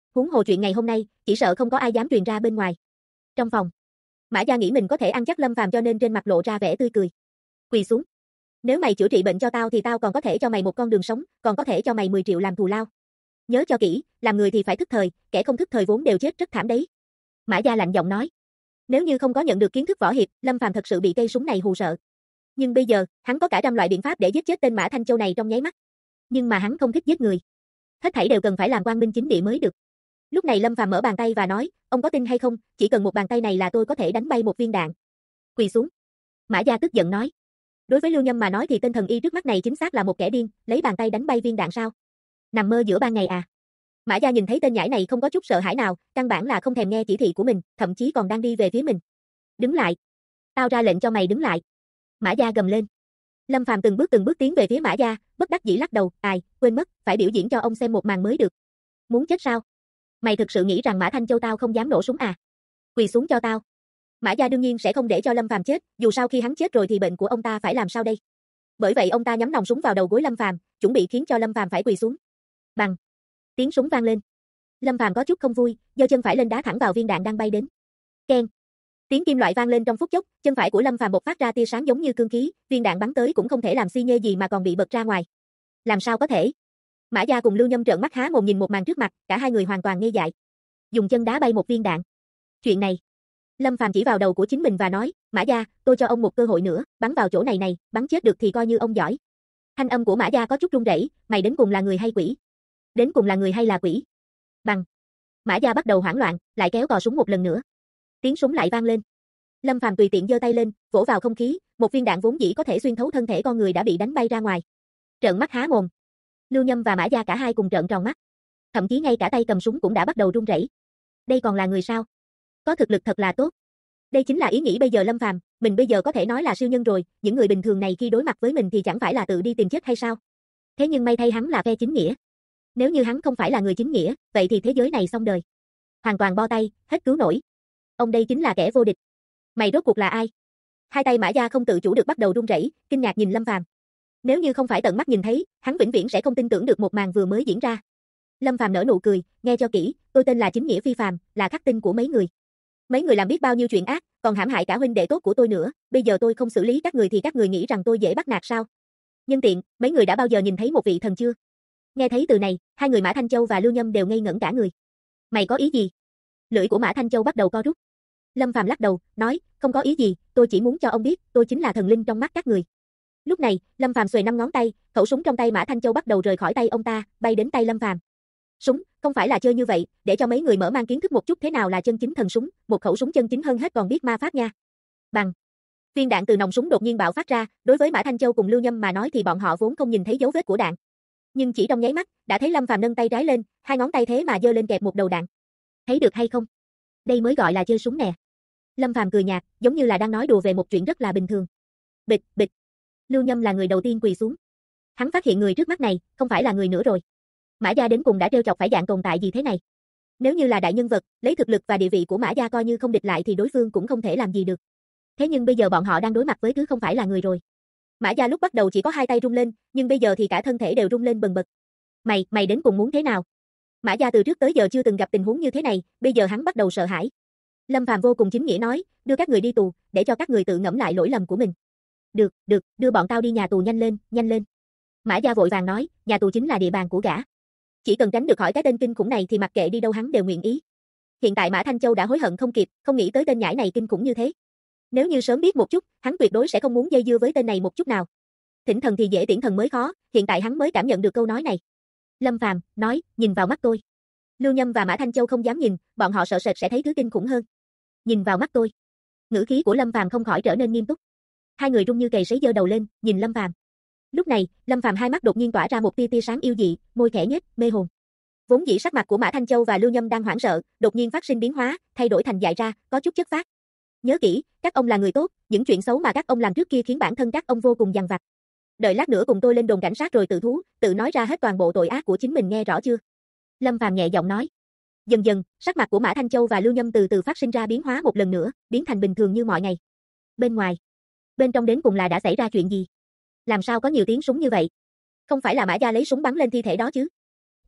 Huống hồ chuyện ngày hôm nay, chỉ sợ không có ai dám truyền ra bên ngoài. Trong phòng, Mã Gia nghĩ mình có thể ăn chắc Lâm Phàm cho nên trên mặt lộ ra vẻ tươi cười. Quỳ xuống. Nếu mày chữa trị bệnh cho tao thì tao còn có thể cho mày một con đường sống, còn có thể cho mày 10 triệu làm thù lao. Nhớ cho kỹ, làm người thì phải thức thời, kẻ không thức thời vốn đều chết rất thảm đấy. Mã Gia lạnh giọng nói. Nếu như không có nhận được kiến thức võ hiệp, Lâm Phàm thật sự bị cây súng này hù sợ. Nhưng bây giờ, hắn có cả trăm loại biện pháp để giết chết tên Mã Thanh Châu này trong nháy mắt. Nhưng mà hắn không thích giết người. Hết thảy đều cần phải làm quang minh chính địa mới được. Lúc này Lâm Phàm mở bàn tay và nói, ông có tin hay không, chỉ cần một bàn tay này là tôi có thể đánh bay một viên đạn. Quỳ xuống. Mã Gia tức giận nói. Đối với Lưu Nhâm mà nói thì tên thần y trước mắt này chính xác là một kẻ điên, lấy bàn tay đánh bay viên đạn sao? Nằm mơ giữa ban ngày à? Mã Gia nhìn thấy tên nhãi này không có chút sợ hãi nào, căn bản là không thèm nghe chỉ thị của mình, thậm chí còn đang đi về phía mình. Đứng lại. Tao ra lệnh cho mày đứng lại. Mã Gia gầm lên. Lâm Phàm từng bước tiến về phía Mã Gia, bất đắc dĩ lắc đầu, quên mất, phải biểu diễn cho ông xem một màn mới được. Muốn chết sao? Mày thực sự nghĩ rằng Mã Thanh Châu tao không dám nổ súng à? Quỳ xuống cho tao. Mã Gia đương nhiên sẽ không để cho Lâm Phàm chết, dù sao khi hắn chết rồi thì bệnh của ông ta phải làm sao đây? Bởi vậy ông ta nhắm nòng súng vào đầu gối Lâm Phàm, chuẩn bị khiến cho Lâm Phàm phải quỳ xuống. Bằng. Tiếng súng vang lên. Lâm Phàm có chút không vui, giơ chân phải lên đá thẳng vào viên đạn đang bay đến. Keng. Tiếng kim loại vang lên trong phút chốc, chân phải của Lâm Phàm bộc phát ra tia sáng giống như cương khí, viên đạn bắn tới cũng không thể làm xi nhê gì mà còn bị bật ra ngoài. Làm sao có thể? Mã Gia cùng Lưu Nhâm trợn mắt há mồm nhìn một màn trước mặt, cả hai người hoàn toàn ngây dại. Dùng chân đá bay một viên đạn. Chuyện này. Lâm Phàm chỉ vào đầu của chính mình và nói, Mã Gia, tôi cho ông một cơ hội nữa, bắn vào chỗ này này, bắn chết được thì coi như ông giỏi. Thanh âm của Mã Gia có chút run rẩy, mày đến cùng là người hay quỷ? Đến cùng là người hay là quỷ? Bằng. Mã Gia bắt đầu hoảng loạn, lại kéo cò súng một lần nữa. Tiếng súng lại vang lên. Lâm Phàm tùy tiện giơ tay lên, vỗ vào không khí, một viên đạn vốn dĩ có thể xuyên thấu thân thể con người đã bị đánh bay ra ngoài. Trợn mắt há mồm. Lưu Nhâm và Mã Gia cả hai cùng trợn tròn mắt. Thậm chí ngay cả tay cầm súng cũng đã bắt đầu run rẩy. Đây còn là người sao? Có thực lực thật là tốt. Đây chính là ý nghĩ bây giờ Lâm Phàm, mình bây giờ có thể nói là siêu nhân rồi, những người bình thường này khi đối mặt với mình thì chẳng phải là tự đi tìm chết hay sao? Thế nhưng may thay hắn là phe chính nghĩa. Nếu như hắn không phải là người chính nghĩa, vậy thì thế giới này xong đời. Hoàn toàn bo tay, hết cứu nổi. Ông đây chính là kẻ vô địch. Mày rốt cuộc là ai? Hai tay Mã Gia không tự chủ được bắt đầu run rẩy, kinh ngạc nhìn Lâm Phàm. Nếu như không phải tận mắt nhìn thấy, hắn vĩnh viễn sẽ không tin tưởng được một màn vừa mới diễn ra. Lâm Phàm nở nụ cười, nghe cho kỹ, tôi tên là Chính Nghĩa Phi Phàm, là khắc tinh của mấy người. Mấy người làm biết bao nhiêu chuyện ác, còn hãm hại cả huynh đệ tốt của tôi nữa, bây giờ tôi không xử lý các người thì các người nghĩ rằng tôi dễ bắt nạt sao? Nhân tiện, mấy người đã bao giờ nhìn thấy một vị thần chưa? Nghe thấy từ này, hai người Mã Thanh Châu và Lưu Nhâm đều ngây ngẩn cả người. Mày có ý gì? Lưỡi của Mã Thanh Châu bắt đầu co rút. Lâm Phàm lắc đầu, nói, không có ý gì, tôi chỉ muốn cho ông biết, tôi chính là thần linh trong mắt các người. Lúc này, Lâm Phàm xuề 5 ngón tay, khẩu súng trong tay Mã Thanh Châu bắt đầu rời khỏi tay ông ta, bay đến tay Lâm Phàm. Súng, không phải là chơi như vậy, để cho mấy người mở mang kiến thức một chút thế nào là chân chính thần súng, một khẩu súng chân chính hơn hết còn biết ma pháp nha. Bằng. Viên đạn từ nòng súng đột nhiên bạo phát ra, đối với Mã Thanh Châu cùng Lưu Nhâm mà nói thì bọn họ vốn không nhìn thấy dấu vết của đạn. Nhưng chỉ trong nháy mắt, đã thấy Lâm Phàm nâng tay trái lên, hai ngón tay thế mà giơ lên kẹp một đầu đạn. Thấy được hay không? Đây mới gọi là chơi súng nè. Lâm Phàm cười nhạt, giống như là đang nói đùa về một chuyện rất là bình thường. Bịch, bịch. Lưu Nhâm là người đầu tiên quỳ xuống. Hắn phát hiện người trước mắt này, không phải là người nữa rồi. Mã Gia đến cùng đã trêu chọc phải dạng tồn tại gì thế này? Nếu như là đại nhân vật, lấy thực lực và địa vị của Mã Gia coi như không địch lại thì đối phương cũng không thể làm gì được. Thế nhưng bây giờ bọn họ đang đối mặt với thứ không phải là người rồi. Mã Gia lúc bắt đầu chỉ có hai tay rung lên, nhưng bây giờ thì cả thân thể đều rung lên bần bật. Mày đến cùng muốn thế nào? Mã Gia từ trước tới giờ chưa từng gặp tình huống như thế này, bây giờ hắn bắt đầu sợ hãi. Lâm Phàm vô cùng chính nghĩa nói, đưa các người đi tù, để cho các người tự ngẫm lại lỗi lầm của mình. Được, đưa bọn tao đi nhà tù nhanh lên, nhanh lên. Mã Gia vội vàng nói, nhà tù chính là địa bàn của gã. Chỉ cần tránh được khỏi cái tên kinh khủng này thì mặc kệ đi đâu hắn đều nguyện ý. Hiện tại Mã Thanh Châu đã hối hận không kịp, không nghĩ tới tên nhãi này kinh khủng như thế. Nếu như sớm biết một chút, hắn tuyệt đối sẽ không muốn dây dưa với tên này một chút nào. Thỉnh thần thì dễ tiễn thần mới khó, hiện tại hắn mới cảm nhận được câu nói này. Lâm Phàm nói, nhìn vào mắt tôi. Lưu Nhâm và Mã Thanh Châu không dám nhìn, bọn họ sợ sệt sẽ thấy thứ kinh khủng hơn. Nhìn vào mắt tôi. Ngữ khí của Lâm Phàm không khỏi trở nên nghiêm túc. Hai người run như cầy sấy giơ đầu lên, nhìn Lâm Phàm. Lúc này, Lâm Phàm hai mắt đột nhiên tỏa ra một tia sáng yêu dị, môi khẽ nhếch, mê hồn. Vốn dĩ sắc mặt của Mã Thanh Châu và Lưu Nhâm đang hoảng sợ, đột nhiên phát sinh biến hóa, thay đổi thành dại ra, có chút chất phác. Nhớ kỹ, các ông là người tốt, những chuyện xấu mà các ông làm trước kia khiến bản thân các ông vô cùng dằn vặt. Đợi lát nữa cùng tôi lên đồn cảnh sát rồi tự thú, tự nói ra hết toàn bộ tội ác của chính mình nghe rõ chưa? Lâm Phàm nhẹ giọng nói. Dần dần, sắc mặt của Mã Thanh Châu và Lưu Nhâm từ từ phát sinh ra biến hóa một lần nữa, biến thành bình thường như mọi ngày. Bên ngoài, bên trong đến cùng là đã xảy ra chuyện gì? Làm sao có nhiều tiếng súng như vậy? Không phải là Mã Gia lấy súng bắn lên thi thể đó chứ?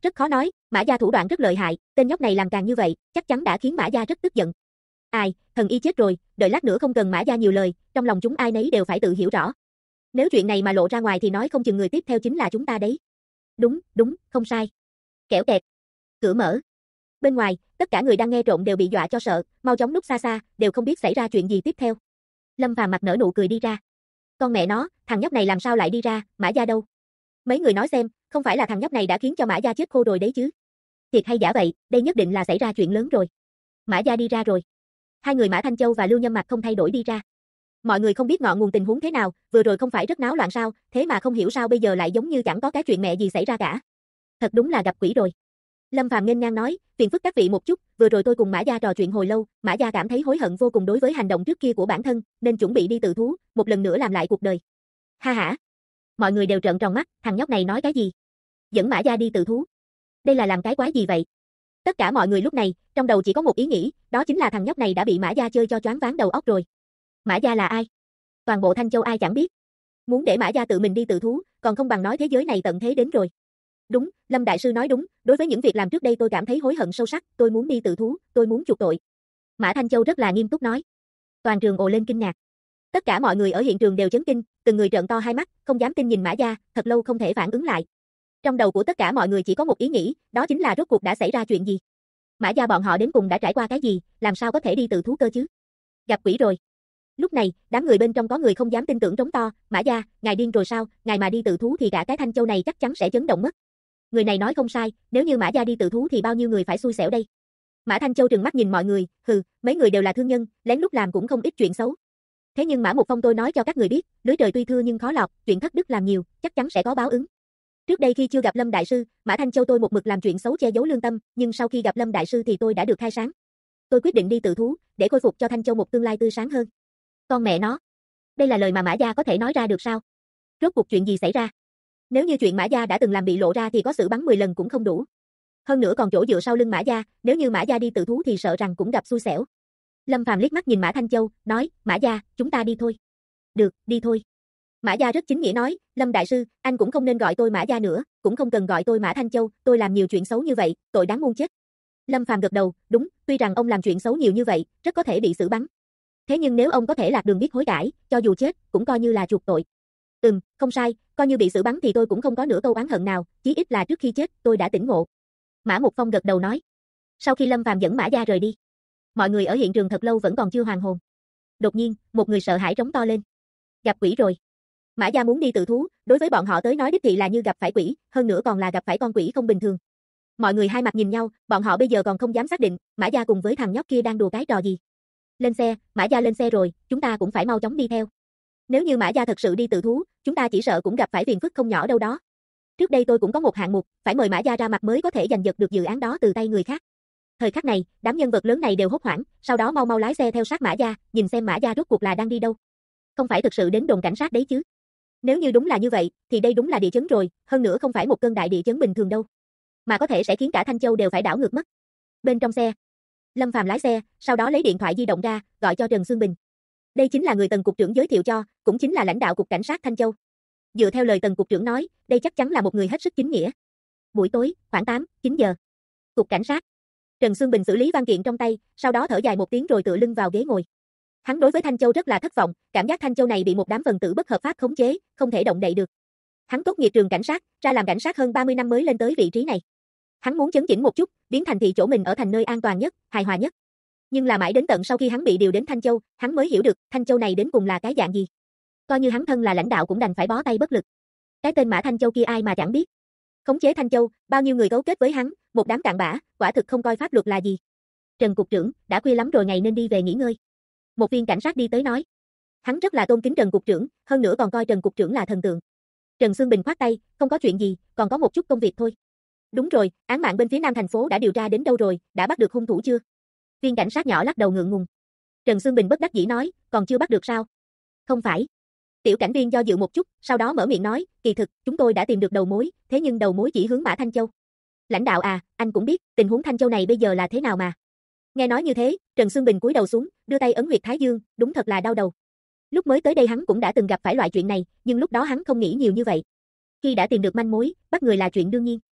Rất khó nói, Mã Gia thủ đoạn rất lợi hại, tên nhóc này làm càng như vậy, chắc chắn đã khiến Mã Gia rất tức giận. Ai, thần y chết rồi, đợi lát nữa không cần Mã Gia nhiều lời, trong lòng chúng ai nấy đều phải tự hiểu rõ. Nếu chuyện này mà lộ ra ngoài thì nói không chừng người tiếp theo chính là chúng ta đấy. Đúng, không sai. Kẻo kẹt. Cửa mở. Bên ngoài, tất cả người đang nghe trộm đều bị dọa cho sợ, mau chóng núp xa xa, đều không biết xảy ra chuyện gì tiếp theo. Lâm Phàm mặt nở nụ cười đi ra. Con mẹ nó, thằng nhóc này làm sao lại đi ra, Mã Gia đâu? Mấy người nói xem, không phải là thằng nhóc này đã khiến cho Mã Gia chết khô rồi đấy chứ? Thiệt hay giả vậy, đây nhất định là xảy ra chuyện lớn rồi. Mã Gia đi ra rồi. Hai người Mã Thanh Châu và Lưu Nhâm mặt không thay đổi đi ra. Mọi người không biết ngọn nguồn tình huống thế nào, vừa rồi không phải rất náo loạn sao, thế mà không hiểu sao bây giờ lại giống như chẳng có cái chuyện mẹ gì xảy ra cả. Thật đúng là gặp quỷ rồi. Lâm Phàm nghênh ngang nói, phiền phức các vị một chút, vừa rồi tôi cùng Mã Gia trò chuyện hồi lâu, Mã Gia cảm thấy hối hận vô cùng đối với hành động trước kia của bản thân, nên chuẩn bị đi tự thú, một lần nữa làm lại cuộc đời. Ha hả? Mọi người đều trợn tròn mắt, thằng nhóc này nói cái gì? Dẫn Mã Gia đi tự thú? Đây là làm cái quái gì vậy? Tất cả mọi người lúc này, trong đầu chỉ có một ý nghĩ, đó chính là thằng nhóc này đã bị Mã Gia chơi cho choáng váng đầu óc rồi. Mã Gia là ai? Toàn bộ Thanh Châu ai chẳng biết. Muốn để Mã Gia tự mình đi tự thú, còn không bằng nói thế giới này tận thế đến rồi. Đúng, Lâm Đại Sư nói đúng, đối với những việc làm trước đây tôi cảm thấy hối hận sâu sắc, tôi muốn đi tự thú, tôi muốn chuộc tội. Mã Thanh Châu rất là nghiêm túc nói. Toàn trường ồ lên kinh ngạc. Tất cả mọi người ở hiện trường đều chấn kinh, từng người trợn to hai mắt, không dám tin nhìn Mã Gia, thật lâu không thể phản ứng lại. Trong đầu của tất cả mọi người chỉ có một ý nghĩ, đó chính là rốt cuộc đã xảy ra chuyện gì. Mã Gia bọn họ đến cùng đã trải qua cái gì, làm sao có thể đi tự thú cơ chứ? Gặp quỷ rồi. Lúc này, đám người bên trong có người không dám tin tưởng trống to, Mã Gia, ngài điên rồi sao, ngài mà đi tự thú thì cả cái Thanh Châu này chắc chắn sẽ chấn động mất. Người này nói không sai, nếu như Mã Gia đi tự thú thì bao nhiêu người phải xui xẻo đây. Mã Thanh Châu trừng mắt nhìn mọi người, hừ, mấy người đều là thương nhân, lén lút làm cũng không ít chuyện xấu. Thế nhưng Mã Mục Phong tôi nói cho các người biết, lưới trời tuy thưa nhưng khó lọt, chuyện thất đức làm nhiều, chắc chắn sẽ có báo ứng. Trước đây khi chưa gặp Lâm Đại Sư, Mã Thanh Châu tôi một mực làm chuyện xấu che giấu lương tâm, nhưng sau khi gặp Lâm Đại Sư thì tôi đã được khai sáng. Tôi quyết định đi tự thú, để khôi phục cho Thanh Châu một tương lai tươi sáng hơn. Con mẹ nó. Đây là lời mà Mã Gia có thể nói ra được sao? Rốt cuộc chuyện gì xảy ra? Nếu như chuyện Mã Gia đã từng làm bị lộ ra thì có xử bắn 10 lần cũng không đủ. Hơn nữa còn chỗ dựa sau lưng Mã Gia, nếu như Mã Gia đi tự thú thì sợ rằng cũng gặp xui xẻo. Lâm Phàm liếc mắt nhìn Mã Thanh Châu, nói, Mã Gia, chúng ta đi thôi. Được, đi thôi. Mã Gia rất chính nghĩa nói, Lâm Đại Sư, anh cũng không nên gọi tôi Mã Gia nữa, cũng không cần gọi tôi Mã Thanh Châu, tôi làm nhiều chuyện xấu như vậy, tội đáng muôn chết. Lâm Phàm gật đầu, đúng, tuy rằng ông làm chuyện xấu nhiều như vậy, rất có thể bị xử bắn. Thế nhưng nếu ông có thể lạc đường biết hối cải, cho dù chết, cũng coi như là chuộc tội. Không sai, coi như bị xử bắn thì tôi cũng không có nửa câu oán hận nào, chí ít là trước khi chết, tôi đã tỉnh ngộ. Mã Mục Phong gật đầu nói. Sau khi Lâm Phàm dẫn Mã Gia rời đi, mọi người ở hiện trường thật lâu vẫn còn chưa hoàn hồn. Đột nhiên, một người sợ hãi trống to lên. Gặp quỷ rồi. Mã Gia muốn đi tự thú, đối với bọn họ tới nói đích thị là như gặp phải quỷ, hơn nữa còn là gặp phải con quỷ không bình thường. Mọi người hai mặt nhìn nhau, bọn họ bây giờ còn không dám xác định, Mã Gia cùng với thằng nhóc kia đang đùa cái trò gì. Lên xe, Mã Gia lên xe rồi, chúng ta cũng phải mau chóng đi theo. Nếu như Mã Gia thật sự đi tự thú, chúng ta chỉ sợ cũng gặp phải phiền phức không nhỏ đâu đó. Trước đây tôi cũng có một hạng mục, phải mời Mã Gia ra mặt mới có thể giành giật được dự án đó từ tay người khác. Thời khắc này, đám nhân vật lớn này đều hốt hoảng, sau đó mau mau lái xe theo sát Mã Gia, nhìn xem Mã Gia rốt cuộc là đang đi đâu. Không phải thực sự đến đồn cảnh sát đấy chứ? Nếu như đúng là như vậy, thì đây đúng là địa chấn rồi, hơn nữa không phải một cơn đại địa chấn bình thường đâu, mà có thể sẽ khiến cả Thanh Châu đều phải đảo ngược mất. Bên trong xe, Lâm Phàm lái xe, sau đó lấy điện thoại di động ra, gọi cho Trần Xương Bình. Đây chính là người Tần cục trưởng giới thiệu cho, cũng chính là lãnh đạo cục cảnh sát Thanh Châu. Dựa theo lời Tần cục trưởng nói, đây chắc chắn là một người hết sức chính nghĩa. Buổi tối, khoảng 8, 9 giờ. Cục cảnh sát. Trần Xương Bình xử lý văn kiện trong tay, sau đó thở dài một tiếng rồi tựa lưng vào ghế ngồi. Hắn đối với Thanh Châu rất là thất vọng, cảm giác Thanh Châu này bị một đám phần tử bất hợp pháp khống chế, không thể động đậy được. Hắn tốt nghiệp trường cảnh sát, ra làm cảnh sát hơn 30 năm mới lên tới vị trí này. Hắn muốn chấn chỉnh một chút, biến thành thị chỗ mình ở thành nơi an toàn nhất, hài hòa nhất. Nhưng là mãi đến tận sau khi hắn bị điều đến Thanh Châu, hắn mới hiểu được Thanh Châu này đến cùng là cái dạng gì. Coi như hắn thân là lãnh đạo cũng đành phải bó tay bất lực. Cái tên Mã Thanh Châu kia ai mà chẳng biết. Khống chế Thanh Châu, bao nhiêu người cấu kết với hắn, một đám cặn bã, quả thực không coi pháp luật là gì. Trần cục trưởng, đã khuya lắm rồi ngày nên đi về nghỉ ngơi. Một viên cảnh sát đi tới nói. Hắn rất là tôn kính Trần cục trưởng, hơn nữa còn coi Trần cục trưởng là thần tượng. Trần Xương Bình khoát tay, không có chuyện gì, còn có một chút công việc thôi. Đúng rồi, án mạng bên phía Nam thành phố đã điều tra đến đâu rồi, đã bắt được hung thủ chưa? Viên cảnh sát nhỏ lắc đầu ngượng ngùng. Trần Xương Bình bất đắc dĩ nói, còn chưa bắt được sao? Không phải. Tiểu cảnh viên do dự một chút, sau đó mở miệng nói, kỳ thực, chúng tôi đã tìm được đầu mối, thế nhưng đầu mối chỉ hướng Mã Thanh Châu. Lãnh đạo à, anh cũng biết, tình huống Thanh Châu này bây giờ là thế nào mà. Nghe nói như thế, Trần Xương Bình cúi đầu xuống, đưa tay ấn huyệt thái dương, đúng thật là đau đầu. Lúc mới tới đây hắn cũng đã từng gặp phải loại chuyện này, nhưng lúc đó hắn không nghĩ nhiều như vậy. Khi đã tìm được manh mối, bắt người là chuyện đương nhiên.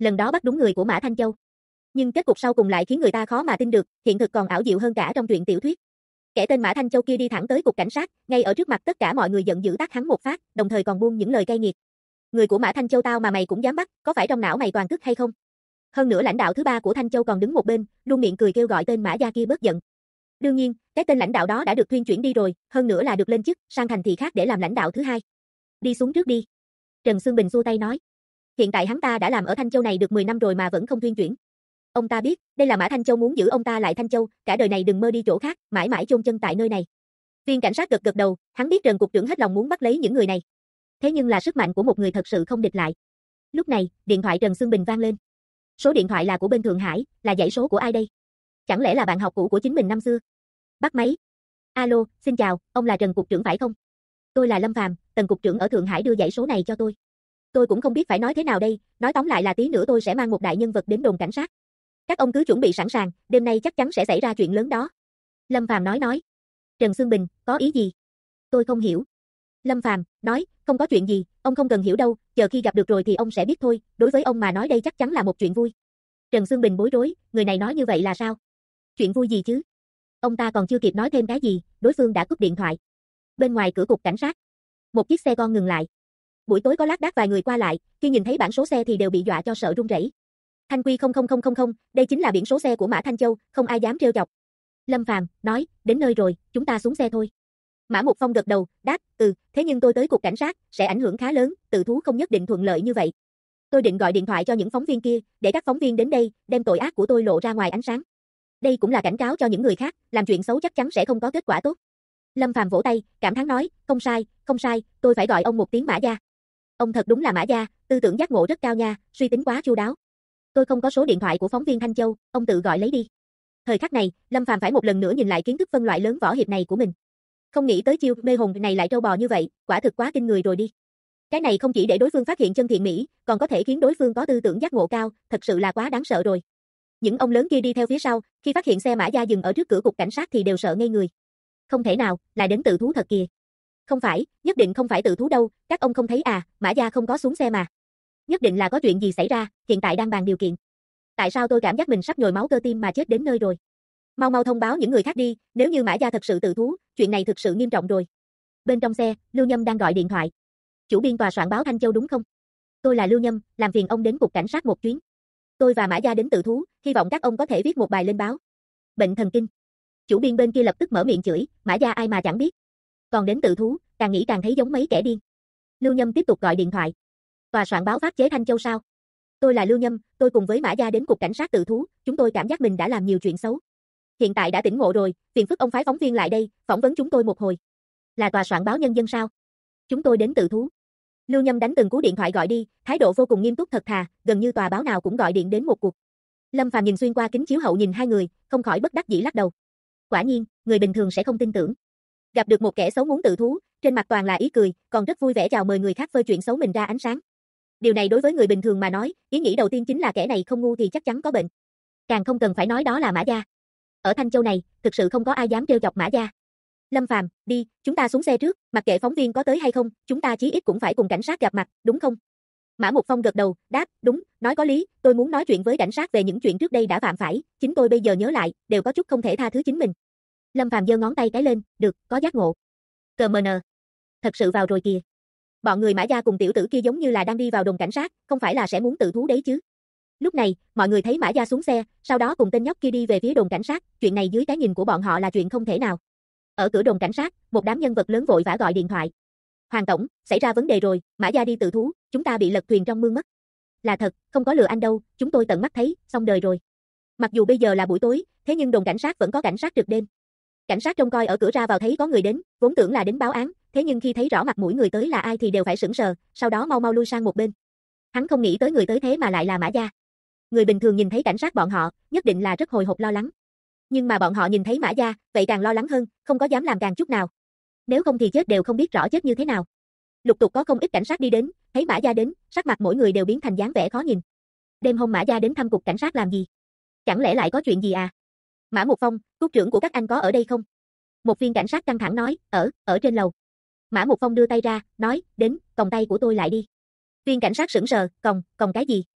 Lần đó bắt đúng người của Mã Thanh Châu. Nhưng kết cục sau cùng lại khiến người ta khó mà tin được, hiện thực còn ảo diệu hơn cả trong truyện tiểu thuyết. Kẻ tên Mã Thanh Châu kia đi thẳng tới cục cảnh sát, ngay ở trước mặt tất cả mọi người giận dữ tát hắn một phát, đồng thời còn buông những lời cay nghiệt. Người của Mã Thanh Châu tao mà mày cũng dám bắt, có phải trong não mày toàn tức hay không? Hơn nữa lãnh đạo thứ ba của Thanh Châu còn đứng một bên, luôn miệng cười kêu gọi tên Mã gia kia bớt giận. Đương nhiên, cái tên lãnh đạo đó đã được thuyên chuyển đi rồi, hơn nữa là được lên chức sang thành thị khác để làm lãnh đạo thứ hai. Đi xuống trước đi. Trần Xương Bình xua tay nói. Hiện tại hắn ta đã làm ở Thanh Châu này được 10 năm rồi mà vẫn không thuyên chuyển. Ông ta biết, đây là Mã Thanh Châu muốn giữ ông ta lại Thanh Châu, cả đời này đừng mơ đi chỗ khác, mãi mãi chôn chân tại nơi này. Viên cảnh sát gật gật đầu, hắn biết Trần cục trưởng hết lòng muốn bắt lấy những người này. Thế nhưng là sức mạnh của một người thật sự không địch lại. Lúc này, điện thoại Trần Xương Bình vang lên. Số điện thoại là của bên Thượng Hải, là dãy số của ai đây? Chẳng lẽ là bạn học cũ của chính mình năm xưa? Bắt máy. Alo, xin chào, ông là Trần cục trưởng phải không? Tôi là Lâm Phàm, Tần cục trưởng ở Thượng Hải đưa dãy số này cho tôi. Tôi cũng không biết phải nói thế nào đây, nói tóm lại là tí nữa tôi sẽ mang một đại nhân vật đến đồn cảnh sát. Các ông cứ chuẩn bị sẵn sàng, đêm nay chắc chắn sẽ xảy ra chuyện lớn đó. Lâm Phàm nói. Trần Xương Bình, có ý gì? Tôi không hiểu. Lâm Phàm nói, không có chuyện gì, ông không cần hiểu đâu, chờ khi gặp được rồi thì ông sẽ biết thôi, đối với ông mà nói đây chắc chắn là một chuyện vui. Trần Xương Bình bối rối, người này nói như vậy là sao? Chuyện vui gì chứ? Ông ta còn chưa kịp nói thêm cái gì, đối phương đã cúp điện thoại. Bên ngoài cửa cục cảnh sát, một chiếc xe con ngừng lại. Buổi tối có lác đác vài người qua lại, khi nhìn thấy bản số xe thì đều bị dọa cho sợ run rẩy. Thanh Quy 00000, đây chính là biển số xe của Mã Thanh Châu, không ai dám trêu chọc. Lâm Phàm nói, đến nơi rồi, chúng ta xuống xe thôi. Mã Mục Phong gật đầu, đáp, thế nhưng tôi tới cục cảnh sát, sẽ ảnh hưởng khá lớn, tự thú không nhất định thuận lợi như vậy. Tôi định gọi điện thoại cho những phóng viên kia, để các phóng viên đến đây, đem tội ác của tôi lộ ra ngoài ánh sáng. Đây cũng là cảnh cáo cho những người khác, làm chuyện xấu chắc chắn sẽ không có kết quả tốt. Lâm Phàm vỗ tay, cảm thán nói, không sai, tôi phải gọi ông một tiếng Mã gia. Ông thật đúng là Mã gia, tư tưởng giác ngộ rất cao nha, suy tính quá chu đáo. Tôi không có số điện thoại của phóng viên Thanh Châu, ông tự gọi lấy đi. Thời khắc này, Lâm Phàm phải một lần nữa nhìn lại kiến thức phân loại lớn võ hiệp này của mình. Không nghĩ tới chiêu mê hồn này lại trâu bò như vậy, quả thực quá kinh người rồi đi. Cái này không chỉ để đối phương phát hiện chân thiện mỹ, còn có thể khiến đối phương có tư tưởng giác ngộ cao, thật sự là quá đáng sợ rồi. Những ông lớn kia đi theo phía sau, khi phát hiện xe Mã gia dừng ở trước cửa cục cảnh sát thì đều sợ ngây người. Không thể nào, lại đến tự thú thật kìa. Không phải, nhất định không phải tự thú đâu, các ông không thấy à, Mã gia không có xuống xe mà. Nhất định là có chuyện gì xảy ra, hiện tại đang bàn điều kiện. Tại sao tôi cảm giác mình sắp nhồi máu cơ tim mà chết đến nơi rồi? Mau mau thông báo những người khác đi, nếu như Mã gia thật sự tự thú, chuyện này thực sự nghiêm trọng rồi. Bên trong xe, Lưu Nhâm đang gọi điện thoại. Chủ biên tòa soạn báo Thanh Châu đúng không? Tôi là Lưu Nhâm, làm phiền ông đến cục cảnh sát một chuyến. Tôi và Mã gia đến tự thú, hy vọng các ông có thể viết một bài lên báo. Bệnh thần kinh. Chủ biên bên kia lập tức mở miệng chửi, Mã gia ai mà chẳng biết. Còn đến tự thú, càng nghĩ càng thấy giống mấy kẻ điên. Lưu Nhâm tiếp tục gọi điện thoại. Tòa soạn báo pháp chế Thanh Châu sao? Tôi là Lưu Nhâm, tôi cùng với Mã gia đến cục cảnh sát tự thú, chúng tôi cảm giác mình đã làm nhiều chuyện xấu. Hiện tại đã tỉnh ngộ rồi, phiền phức ông phái phóng viên lại đây, phỏng vấn chúng tôi một hồi. Là tòa soạn báo Nhân dân sao? Chúng tôi đến tự thú. Lưu Nhâm đánh từng cú điện thoại gọi đi, thái độ vô cùng nghiêm túc thật thà, gần như tòa báo nào cũng gọi điện đến một cuộc. Lâm Phàm nhìn xuyên qua kính chiếu hậu nhìn hai người, không khỏi bất đắc dĩ lắc đầu. Quả nhiên, người bình thường sẽ không tin tưởng. Gặp được một kẻ xấu muốn tự thú, trên mặt toàn là ý cười, còn rất vui vẻ chào mời người khác phơi chuyện xấu mình ra ánh sáng. Điều này đối với người bình thường mà nói, ý nghĩ đầu tiên chính là kẻ này không ngu thì chắc chắn có bệnh. Càng không cần phải nói đó là Mã gia. Ở Thanh Châu này, thực sự không có ai dám trêu chọc Mã gia. Lâm Phàm, đi, chúng ta xuống xe trước, mặc kệ phóng viên có tới hay không, chúng ta chí ít cũng phải cùng cảnh sát gặp mặt, đúng không? Mã Mục Phong gật đầu, đáp, đúng, nói có lý, tôi muốn nói chuyện với cảnh sát về những chuyện trước đây đã phạm phải, chính tôi bây giờ nhớ lại, đều có chút không thể tha thứ chính mình. Lâm Phàm giơ ngón tay cái lên, được, có giác ngộ. Cờ mờ nờ. Thật sự vào rồi kìa. Bọn người Mã gia cùng tiểu tử kia giống như là đang đi vào đồn cảnh sát, không phải là sẽ muốn tự thú đấy chứ. Lúc này, mọi người thấy Mã gia xuống xe, sau đó cùng tên nhóc kia đi về phía đồn cảnh sát, chuyện này dưới cái nhìn của bọn họ là chuyện không thể nào. Ở cửa đồn cảnh sát, một đám nhân vật lớn vội vã gọi điện thoại. Hoàng tổng, xảy ra vấn đề rồi, Mã gia đi tự thú, chúng ta bị lật thuyền trong mương mất. Là thật, không có lừa anh đâu, chúng tôi tận mắt thấy, xong đời rồi. Mặc dù bây giờ là buổi tối, thế nhưng đồn cảnh sát vẫn có cảnh sát trực đêm. Cảnh sát trông coi ở cửa ra vào thấy có người đến, vốn tưởng là đến báo án, thế nhưng khi thấy rõ mặt mũi người tới là ai thì đều phải sững sờ, sau đó mau mau lui sang một bên. Hắn không nghĩ tới người tới thế mà lại là Mã gia. Người bình thường nhìn thấy cảnh sát bọn họ, nhất định là rất hồi hộp lo lắng. Nhưng mà bọn họ nhìn thấy Mã gia, vậy càng lo lắng hơn, không có dám làm càng chút nào. Nếu không thì chết đều không biết rõ chết như thế nào. Lục tục có không ít cảnh sát đi đến, thấy Mã gia đến, sắc mặt mỗi người đều biến thành dáng vẻ khó nhìn. Đêm hôm Mã gia đến thăm cục cảnh sát làm gì? Chẳng lẽ lại có chuyện gì à? Mã Mục Phong, cục trưởng của các anh có ở đây không? Một viên cảnh sát căng thẳng nói, ở trên lầu. Mã Mục Phong đưa tay ra, nói, đến, còng tay của tôi lại đi. Viên cảnh sát sững sờ, còng cái gì?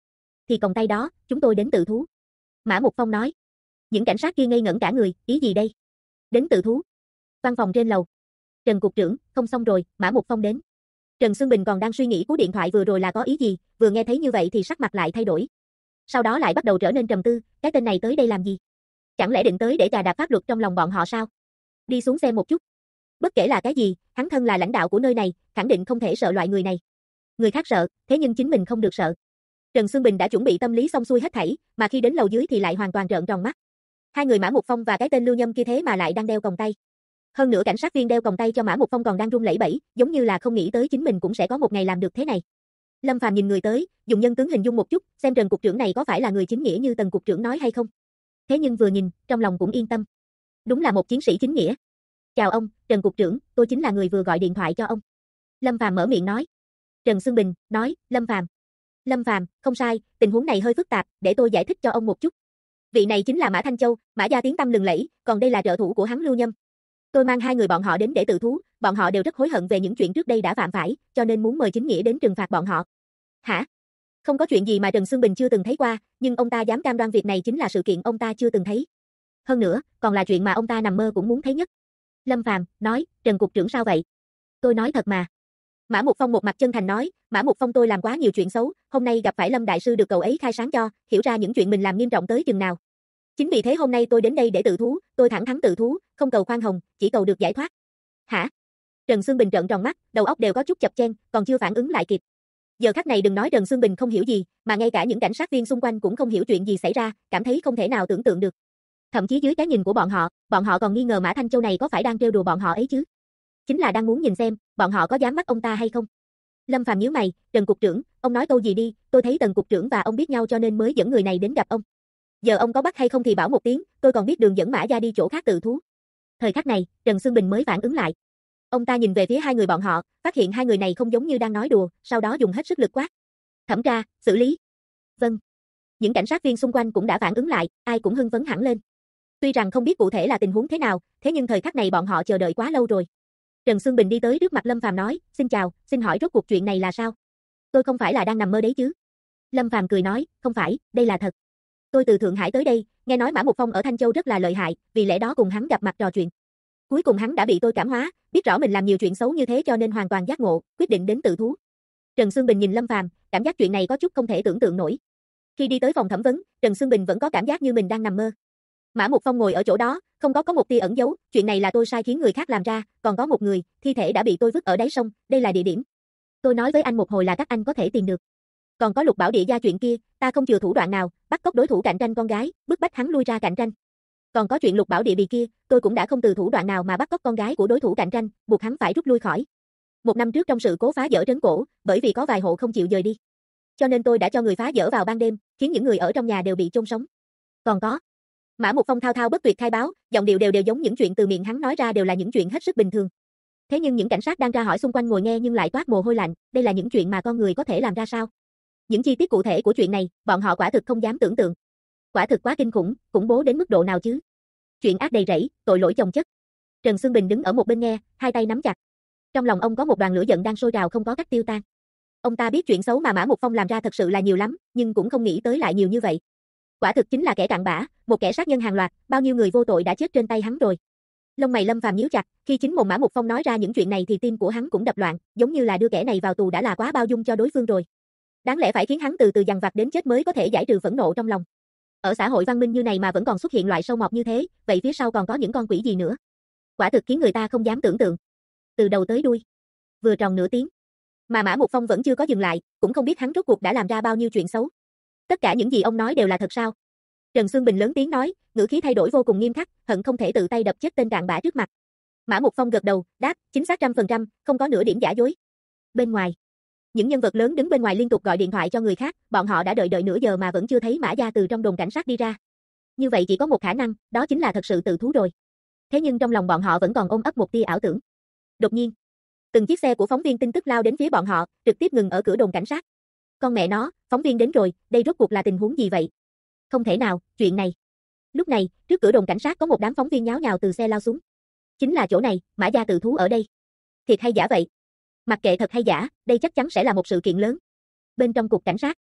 thì còng tay đó, chúng tôi đến tự thú. Mã Mục Phong nói. Những cảnh sát kia ngây ngẩn cả người, ý gì đây? Đến tự thú. Văn phòng trên lầu. Trần cục trưởng, không xong rồi, Mã Mục Phong đến. Trần Xương Bình còn đang suy nghĩ cú điện thoại vừa rồi là có ý gì, vừa nghe thấy như vậy thì sắc mặt lại thay đổi. Sau đó lại bắt đầu trở nên trầm tư, cái tên này tới đây làm gì? Chẳng lẽ định tới để chà đạp pháp luật trong lòng bọn họ sao? Đi xuống xem một chút. Bất kể là cái gì, hắn thân là lãnh đạo của nơi này, khẳng định không thể sợ loại người này. Người khác sợ, thế nhưng chính mình không được sợ. Trần Xương Bình đã chuẩn bị tâm lý xong xuôi hết thảy, mà khi đến lầu dưới thì lại hoàn toàn trợn tròn mắt. Hai người Mã Mục Phong và cái tên Lưu Nhâm kia thế mà lại đang đeo còng tay. Hơn nữa cảnh sát viên đeo còng tay cho Mã Mục Phong còn đang run lẩy bẩy, giống như là không nghĩ tới chính mình cũng sẽ có một ngày làm được thế này. Lâm Phàm nhìn người tới, dùng nhân tướng hình dung một chút, xem Trần cục trưởng này có phải là người chính nghĩa như Tần cục trưởng nói hay không. Thế nhưng vừa nhìn, trong lòng cũng yên tâm. Đúng là một chiến sĩ chính nghĩa. Chào ông, Trần cục trưởng, tôi chính là người vừa gọi điện thoại cho ông. Lâm Phàm mở miệng nói. Trần Xương Bình nói, Lâm Phàm. Lâm Phàm, không sai, tình huống này hơi phức tạp, để tôi giải thích cho ông một chút. Vị này chính là Mã Thanh Châu, Mã gia tiếng tăm lừng lẫy, còn đây là trợ thủ của hắn Lưu Nhâm. Tôi mang hai người bọn họ đến để tự thú, bọn họ đều rất hối hận về những chuyện trước đây đã phạm phải, cho nên muốn mời chính nghĩa đến trừng phạt bọn họ. Hả? Không có chuyện gì mà Trần Xương Bình chưa từng thấy qua, nhưng ông ta dám cam đoan việc này chính là sự kiện ông ta chưa từng thấy. Hơn nữa, còn là chuyện mà ông ta nằm mơ cũng muốn thấy nhất. Lâm Phàm nói, Trần cục trưởng sao vậy? Tôi nói thật mà. Mã Mục Phong một mặt chân thành nói, Mã Mục Phong tôi làm quá nhiều chuyện xấu, hôm nay gặp phải Lâm đại sư được cậu ấy khai sáng cho, hiểu ra những chuyện mình làm nghiêm trọng tới chừng nào. Chính vì thế hôm nay tôi đến đây để tự thú, tôi thẳng thắn tự thú, không cầu khoan hồng, chỉ cầu được giải thoát. Hả? Trần Xương Bình trợn tròn mắt, đầu óc đều có chút chập chen, còn chưa phản ứng lại kịp. Giờ khắc này đừng nói Trần Xương Bình không hiểu gì, mà ngay cả những cảnh sát viên xung quanh cũng không hiểu chuyện gì xảy ra, cảm thấy không thể nào tưởng tượng được. Thậm chí dưới cái nhìn của bọn họ còn nghi ngờ Mã Thanh Châu này có phải đang trêu đùa bọn họ ấy chứ. Chính là đang muốn nhìn xem, bọn họ có dám bắt ông ta hay không. Lâm Phàm nhíu mày, Trần cục trưởng, ông nói câu gì đi, tôi thấy Tần cục trưởng và ông biết nhau cho nên mới dẫn người này đến gặp ông. Giờ ông có bắt hay không thì bảo một tiếng, tôi còn biết đường dẫn Mã gia đi chỗ khác tự thú. Thời khắc này, Trần Xương Bình mới phản ứng lại. Ông ta nhìn về phía hai người bọn họ, phát hiện hai người này không giống như đang nói đùa, sau đó dùng hết sức lực quát. Thẩm tra, xử lý. Vâng. Những cảnh sát viên xung quanh cũng đã phản ứng lại, ai cũng hưng phấn hẳn lên. Tuy rằng không biết cụ thể là tình huống thế nào, thế nhưng thời khắc này bọn họ chờ đợi quá lâu rồi. Trần Xương Bình đi tới trước mặt Lâm Phàm nói, xin chào, xin hỏi rốt cuộc chuyện này là sao? Tôi không phải là đang nằm mơ đấy chứ? Lâm Phàm cười nói, không phải, đây là thật. Tôi từ Thượng Hải tới đây, nghe nói Mã Mục Phong ở Thanh Châu rất là lợi hại, vì lẽ đó cùng hắn gặp mặt trò chuyện. Cuối cùng hắn đã bị tôi cảm hóa, biết rõ mình làm nhiều chuyện xấu như thế cho nên hoàn toàn giác ngộ, quyết định đến tự thú. Trần Xương Bình nhìn Lâm Phàm, cảm giác chuyện này có chút không thể tưởng tượng nổi. Khi đi tới phòng thẩm vấn, Trần Xương Bình vẫn có cảm giác như mình đang nằm mơ. Mã Mục Phong ngồi ở chỗ đó, không có một tia ẩn giấu, chuyện này là tôi sai khiến người khác làm ra, còn có một người, thi thể đã bị tôi vứt ở đáy sông, đây là địa điểm. Tôi nói với anh một hồi là các anh có thể tìm được. Còn có Lục Bảo Địa gia chuyện kia, ta không chừa thủ đoạn nào, bắt cóc đối thủ cạnh tranh con gái, bức bách hắn lui ra cạnh tranh. Còn có chuyện Lục Bảo Địa bì kia, tôi cũng đã không từ thủ đoạn nào mà bắt cóc con gái của đối thủ cạnh tranh, buộc hắn phải rút lui khỏi. Một năm trước trong sự cố phá dỡ trấn cổ, bởi vì có vài hộ không chịu dời đi, cho nên tôi đã cho người phá dỡ vào ban đêm, khiến những người ở trong nhà đều bị chôn sống. Còn có Mã Mục Phong thao thao bất tuyệt khai báo, giọng điệu đều giống những chuyện từ miệng hắn nói ra đều là những chuyện hết sức bình thường. Thế nhưng những cảnh sát đang ra hỏi xung quanh ngồi nghe nhưng lại toát mồ hôi lạnh, đây là những chuyện mà con người có thể làm ra sao? Những chi tiết cụ thể của chuyện này, bọn họ quả thực không dám tưởng tượng. Quả thực quá kinh khủng, khủng bố đến mức độ nào chứ? Chuyện ác đầy rẫy, tội lỗi chồng chất. Trần Xương Bình đứng ở một bên nghe, hai tay nắm chặt. Trong lòng ông có một đoàn lửa giận đang sôi trào không có cách tiêu tan. Ông ta biết chuyện xấu mà Mã Mục Phong làm ra thật sự là nhiều lắm, nhưng cũng không nghĩ tới lại nhiều như vậy. Quả thực chính là kẻ cặn bã, một kẻ sát nhân hàng loạt, bao nhiêu người vô tội đã chết trên tay hắn rồi. Lông mày Lâm Phàm nhíu chặt, khi chính mồm Mã Mục Phong nói ra những chuyện này thì tim của hắn cũng đập loạn, giống như là đưa kẻ này vào tù đã là quá bao dung cho đối phương rồi. Đáng lẽ phải khiến hắn từ từ dằn vặt đến chết mới có thể giải trừ phẫn nộ trong lòng. Ở xã hội văn minh như này mà vẫn còn xuất hiện loại sâu mọt như thế, vậy phía sau còn có những con quỷ gì nữa? Quả thực khiến người ta không dám tưởng tượng. Từ đầu tới đuôi, vừa tròn nửa tiếng, mà Mã Mục Phong vẫn chưa có dừng lại, cũng không biết hắn rốt cuộc đã làm ra bao nhiêu chuyện xấu. Tất cả những gì ông nói đều là thật sao? Trần Xương Bình lớn tiếng nói, ngữ khí thay đổi vô cùng nghiêm khắc, hận không thể tự tay đập chết tên cặn bã trước mặt. Mã Mục Phong gật đầu, đáp, chính xác 100%, không có nửa điểm giả dối. Bên ngoài, những nhân vật lớn đứng bên ngoài liên tục gọi điện thoại cho người khác, bọn họ đã đợi nửa giờ mà vẫn chưa thấy Mã gia từ trong đồn cảnh sát đi ra. Như vậy chỉ có một khả năng, đó chính là thật sự tự thú rồi. Thế nhưng trong lòng bọn họ vẫn còn ôm ấp một tia ảo tưởng. Đột nhiên, từng chiếc xe của phóng viên tin tức lao đến phía bọn họ, trực tiếp ngừng ở cửa đồn cảnh sát. Con mẹ nó, phóng viên đến rồi, đây rốt cuộc là tình huống gì vậy? Không thể nào, chuyện này. Lúc này, trước cửa đồn cảnh sát có một đám phóng viên nháo nhào từ xe lao xuống. Chính là chỗ này, Mã gia tự thú ở đây. Thiệt hay giả vậy? Mặc kệ thật hay giả, đây chắc chắn sẽ là một sự kiện lớn. Bên trong cục cảnh sát,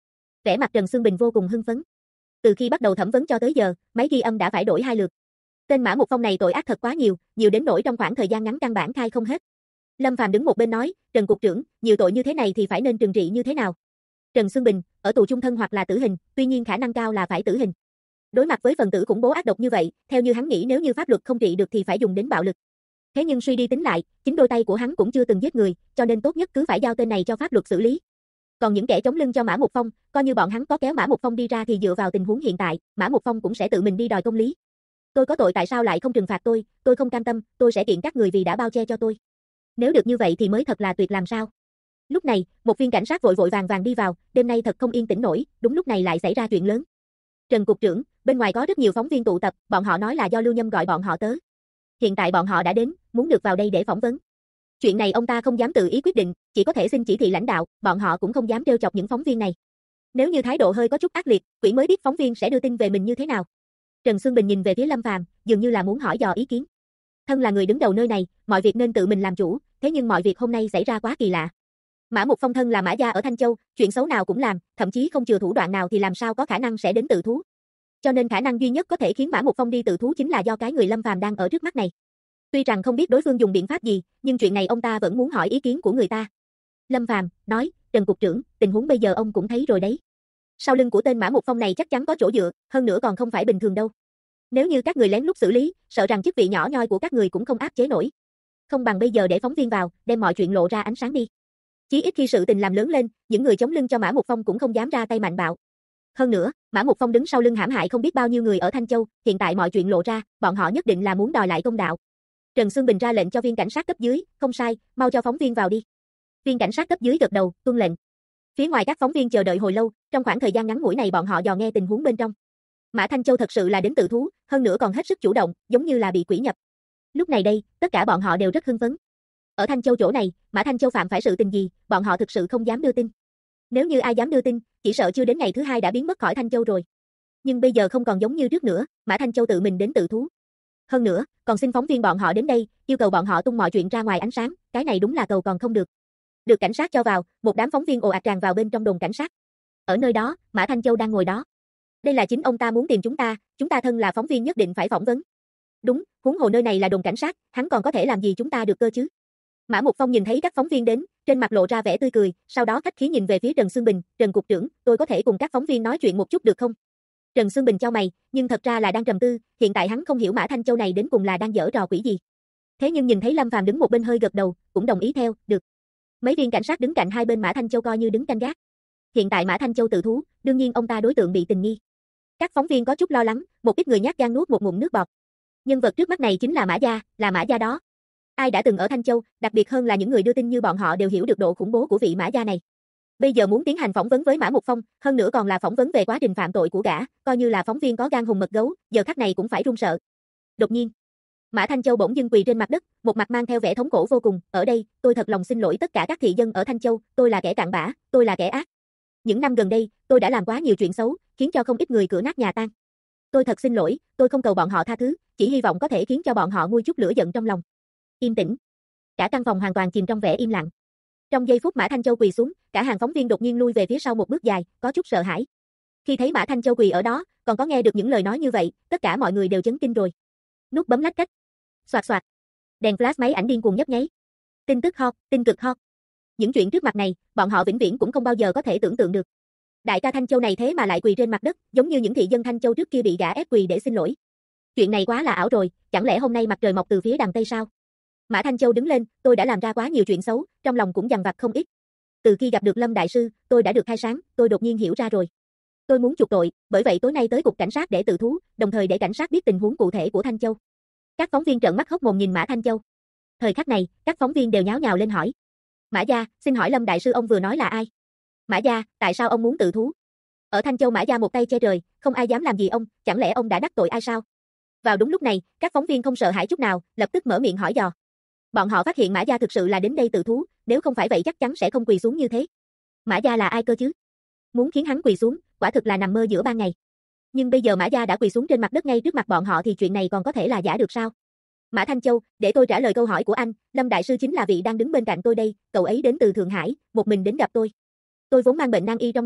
Vẻ mặt Trần Xương Bình vô cùng hưng phấn. Từ khi bắt đầu thẩm vấn cho tới giờ, máy ghi âm đã phải đổi 2 lượt. Tên Mã Mục Phong này tội ác thật quá nhiều, nhiều đến nỗi trong khoảng thời gian ngắn căn bản khai không hết. Lâm Phàm đứng một bên nói, Trần cục trưởng, nhiều tội như thế này thì phải nên trừng trị như thế nào? Trần Xương Bình, ở tù chung thân hoặc là tử hình, tuy nhiên khả năng cao là phải tử hình. Đối mặt với phần tử khủng bố ác độc như vậy, theo như hắn nghĩ nếu như pháp luật không trị được thì phải dùng đến bạo lực. Thế nhưng suy đi tính lại, chính đôi tay của hắn cũng chưa từng giết người, cho nên tốt nhất cứ phải giao tên này cho pháp luật xử lý. Còn những kẻ chống lưng cho Mã Mục Phong, coi như bọn hắn có kéo Mã Mục Phong đi ra thì dựa vào tình huống hiện tại, Mã Mục Phong cũng sẽ tự mình đi đòi công lý. Tôi có tội tại sao lại không trừng phạt tôi không cam tâm, tôi sẽ kiện các người vì đã bao che cho tôi. Nếu được như vậy thì mới thật là tuyệt làm sao. Lúc này, một viên cảnh sát vội vội vàng vàng đi vào, đêm nay thật không yên tĩnh nổi, đúng lúc này lại xảy ra chuyện lớn. Trần cục trưởng, bên ngoài có rất nhiều phóng viên tụ tập, bọn họ nói là do Lưu Nhâm gọi bọn họ tới. Hiện tại bọn họ đã đến, muốn được vào đây để phỏng vấn. Chuyện này ông ta không dám tự ý quyết định, chỉ có thể xin chỉ thị lãnh đạo, bọn họ cũng không dám trêu chọc những phóng viên này. Nếu như thái độ hơi có chút ác liệt, quỷ mới biết phóng viên sẽ đưa tin về mình như thế nào. Trần Xương Bình nhìn về phía Lâm Phàm, dường như là muốn hỏi dò ý kiến. Thân là người đứng đầu nơi này, mọi việc nên tự mình làm chủ, thế nhưng mọi việc hôm nay xảy ra quá kỳ lạ. Mã Mục Phong thân là Mã gia ở Thanh Châu, chuyện xấu nào cũng làm, thậm chí không chừa thủ đoạn nào thì làm sao có khả năng sẽ đến tự thú. Cho nên khả năng duy nhất có thể khiến Mã Mục Phong đi tự thú chính là do cái người Lâm Phàm đang ở trước mắt này. Tuy rằng không biết đối phương dùng biện pháp gì, nhưng chuyện này ông ta vẫn muốn hỏi ý kiến của người ta. Lâm Phàm nói, Trần cục trưởng, tình huống bây giờ ông cũng thấy rồi đấy. Sau lưng của tên Mã Mục Phong này chắc chắn có chỗ dựa, hơn nữa còn không phải bình thường đâu. Nếu như các người lén lút xử lý, sợ rằng chức vị nhỏ nhoi của các người cũng không áp chế nổi. Không bằng bây giờ để phóng viên vào, đem mọi chuyện lộ ra ánh sáng đi. Chí ít khi sự tình làm lớn lên, những người chống lưng cho Mã Mục Phong cũng không dám ra tay mạnh bạo. Hơn nữa, Mã Mục Phong đứng sau lưng hãm hại không biết bao nhiêu người ở Thanh Châu, hiện tại mọi chuyện lộ ra, bọn họ nhất định là muốn đòi lại công đạo. Trần Xương Bình ra lệnh cho viên cảnh sát cấp dưới, không sai, mau cho phóng viên vào đi. Viên cảnh sát cấp dưới gật đầu, tuân lệnh. Phía ngoài các phóng viên chờ đợi hồi lâu, trong khoảng thời gian ngắn ngủi này bọn họ dò nghe tình huống bên trong. Mã Thanh Châu thật sự là đến tự thú, hơn nữa còn hết sức chủ động, giống như là bị quỷ nhập. Lúc này đây, tất cả bọn họ đều rất hưng phấn. Ở Thanh Châu chỗ này, Mã Thanh Châu phạm phải sự tình gì, bọn họ thực sự không dám đưa tin. Nếu như ai dám đưa tin, chỉ sợ chưa đến ngày thứ 2 đã biến mất khỏi Thanh Châu rồi. Nhưng bây giờ không còn giống như trước nữa, Mã Thanh Châu tự mình đến tự thú. Hơn nữa, còn xin phóng viên bọn họ đến đây, yêu cầu bọn họ tung mọi chuyện ra ngoài ánh sáng, cái này đúng là cầu còn không được. Được cảnh sát cho vào, một đám phóng viên ồ ạt tràn vào bên trong đồn cảnh sát. Ở nơi đó, Mã Thanh Châu đang ngồi đó. Đây là chính ông ta muốn tìm chúng ta thân là phóng viên nhất định phải phỏng vấn. Đúng, huống hồ nơi này là đồn cảnh sát, hắn còn có thể làm gì chúng ta được cơ chứ? Mã Mục Phong nhìn thấy các phóng viên đến, trên mặt lộ ra vẻ tươi cười, sau đó khách khí nhìn về phía Trần Xương Bình, Trần cục trưởng, tôi có thể cùng các phóng viên nói chuyện một chút được không? Trần Xương Bình chau mày, nhưng thật ra là đang trầm tư, hiện tại hắn không hiểu Mã Thanh Châu này đến cùng là đang giở trò quỷ gì. Thế nhưng nhìn thấy Lâm Phàm đứng một bên hơi gật đầu, cũng đồng ý theo, được. Mấy viên cảnh sát đứng cạnh hai bên Mã Thanh Châu coi như đứng canh gác. Hiện tại Mã Thanh Châu tự thú, đương nhiên ông ta đối tượng bị tình nghi. Các phóng viên có chút lo lắng, một ít người nhát gan nuốt một ngụm nước bọt. Nhân vật trước mắt này chính là Mã gia đó. Ai đã từng ở Thanh Châu, đặc biệt hơn là những người đưa tin như bọn họ đều hiểu được độ khủng bố của vị Mã gia này. Bây giờ muốn tiến hành phỏng vấn với Mã Mục Phong, hơn nữa còn là phỏng vấn về quá trình phạm tội của gã, coi như là phóng viên có gan hùng mật gấu, giờ khắc này cũng phải run sợ. Đột nhiên, Mã Thanh Châu bỗng dưng quỳ trên mặt đất, một mặt mang theo vẻ thống khổ vô cùng, ở đây, tôi thật lòng xin lỗi tất cả các thị dân ở Thanh Châu, tôi là kẻ cặn bã, tôi là kẻ ác. Những năm gần đây, tôi đã làm quá nhiều chuyện xấu, khiến cho không ít người cửa nát nhà tan. Tôi thật xin lỗi, tôi không cầu bọn họ tha thứ, chỉ hy vọng có thể khiến cho bọn họ nguôi chút lửa giận trong lòng. Im tĩnh. Cả căn phòng hoàn toàn chìm trong vẻ im lặng. Trong giây phút Mã Thanh Châu quỳ xuống, cả hàng phóng viên đột nhiên lui về phía sau một bước dài, có chút sợ hãi. Khi thấy Mã Thanh Châu quỳ ở đó, còn có nghe được những lời nói như vậy, tất cả mọi người đều chấn kinh rồi. Nút bấm lách cách. Soạt soạt. Đèn flash máy ảnh điên cuồng nhấp nháy. Tin tức hot, tin cực hot. Những chuyện trước mặt này, bọn họ vĩnh viễn cũng không bao giờ có thể tưởng tượng được. Đại ca Thanh Châu này thế mà lại quỳ trên mặt đất, giống như những thị dân Thanh Châu trước kia bị gã ép quỳ để xin lỗi. Chuyện này quá là ảo rồi, chẳng lẽ hôm nay mặt trời mọc từ phía đằng Tây sao? Mã Thanh Châu đứng lên, tôi đã làm ra quá nhiều chuyện xấu, trong lòng cũng dằn vặt không ít. Từ khi gặp được Lâm đại sư, tôi đã được khai sáng, tôi đột nhiên hiểu ra rồi. Tôi muốn chuộc tội, bởi vậy tối nay tới cục cảnh sát để tự thú, đồng thời để cảnh sát biết tình huống cụ thể của Thanh Châu. Các phóng viên trợn mắt hốc mồm nhìn Mã Thanh Châu. Thời khắc này, các phóng viên đều nháo nhào lên hỏi. Mã gia, xin hỏi Lâm đại sư ông vừa nói là ai? Mã gia, tại sao ông muốn tự thú? Ở Thanh Châu Mã gia một tay che trời, không ai dám làm gì ông, chẳng lẽ ông đã đắc tội ai sao? Vào đúng lúc này, các phóng viên không sợ hãi chút nào, lập tức mở miệng hỏi dò. Bọn họ phát hiện Mã gia thực sự là đến đây tự thú, nếu không phải vậy chắc chắn sẽ không quỳ xuống như thế. Mã gia là ai cơ chứ? Muốn khiến hắn quỳ xuống, quả thực là nằm mơ giữa ban ngày. Nhưng bây giờ Mã gia đã quỳ xuống trên mặt đất ngay trước mặt bọn họ thì chuyện này còn có thể là giả được sao? Mã Thanh Châu, để tôi trả lời câu hỏi của anh, Lâm đại sư chính là vị đang đứng bên cạnh tôi đây, cậu ấy đến từ Thượng Hải, một mình đến gặp tôi. Tôi vốn mang bệnh nan y trong người,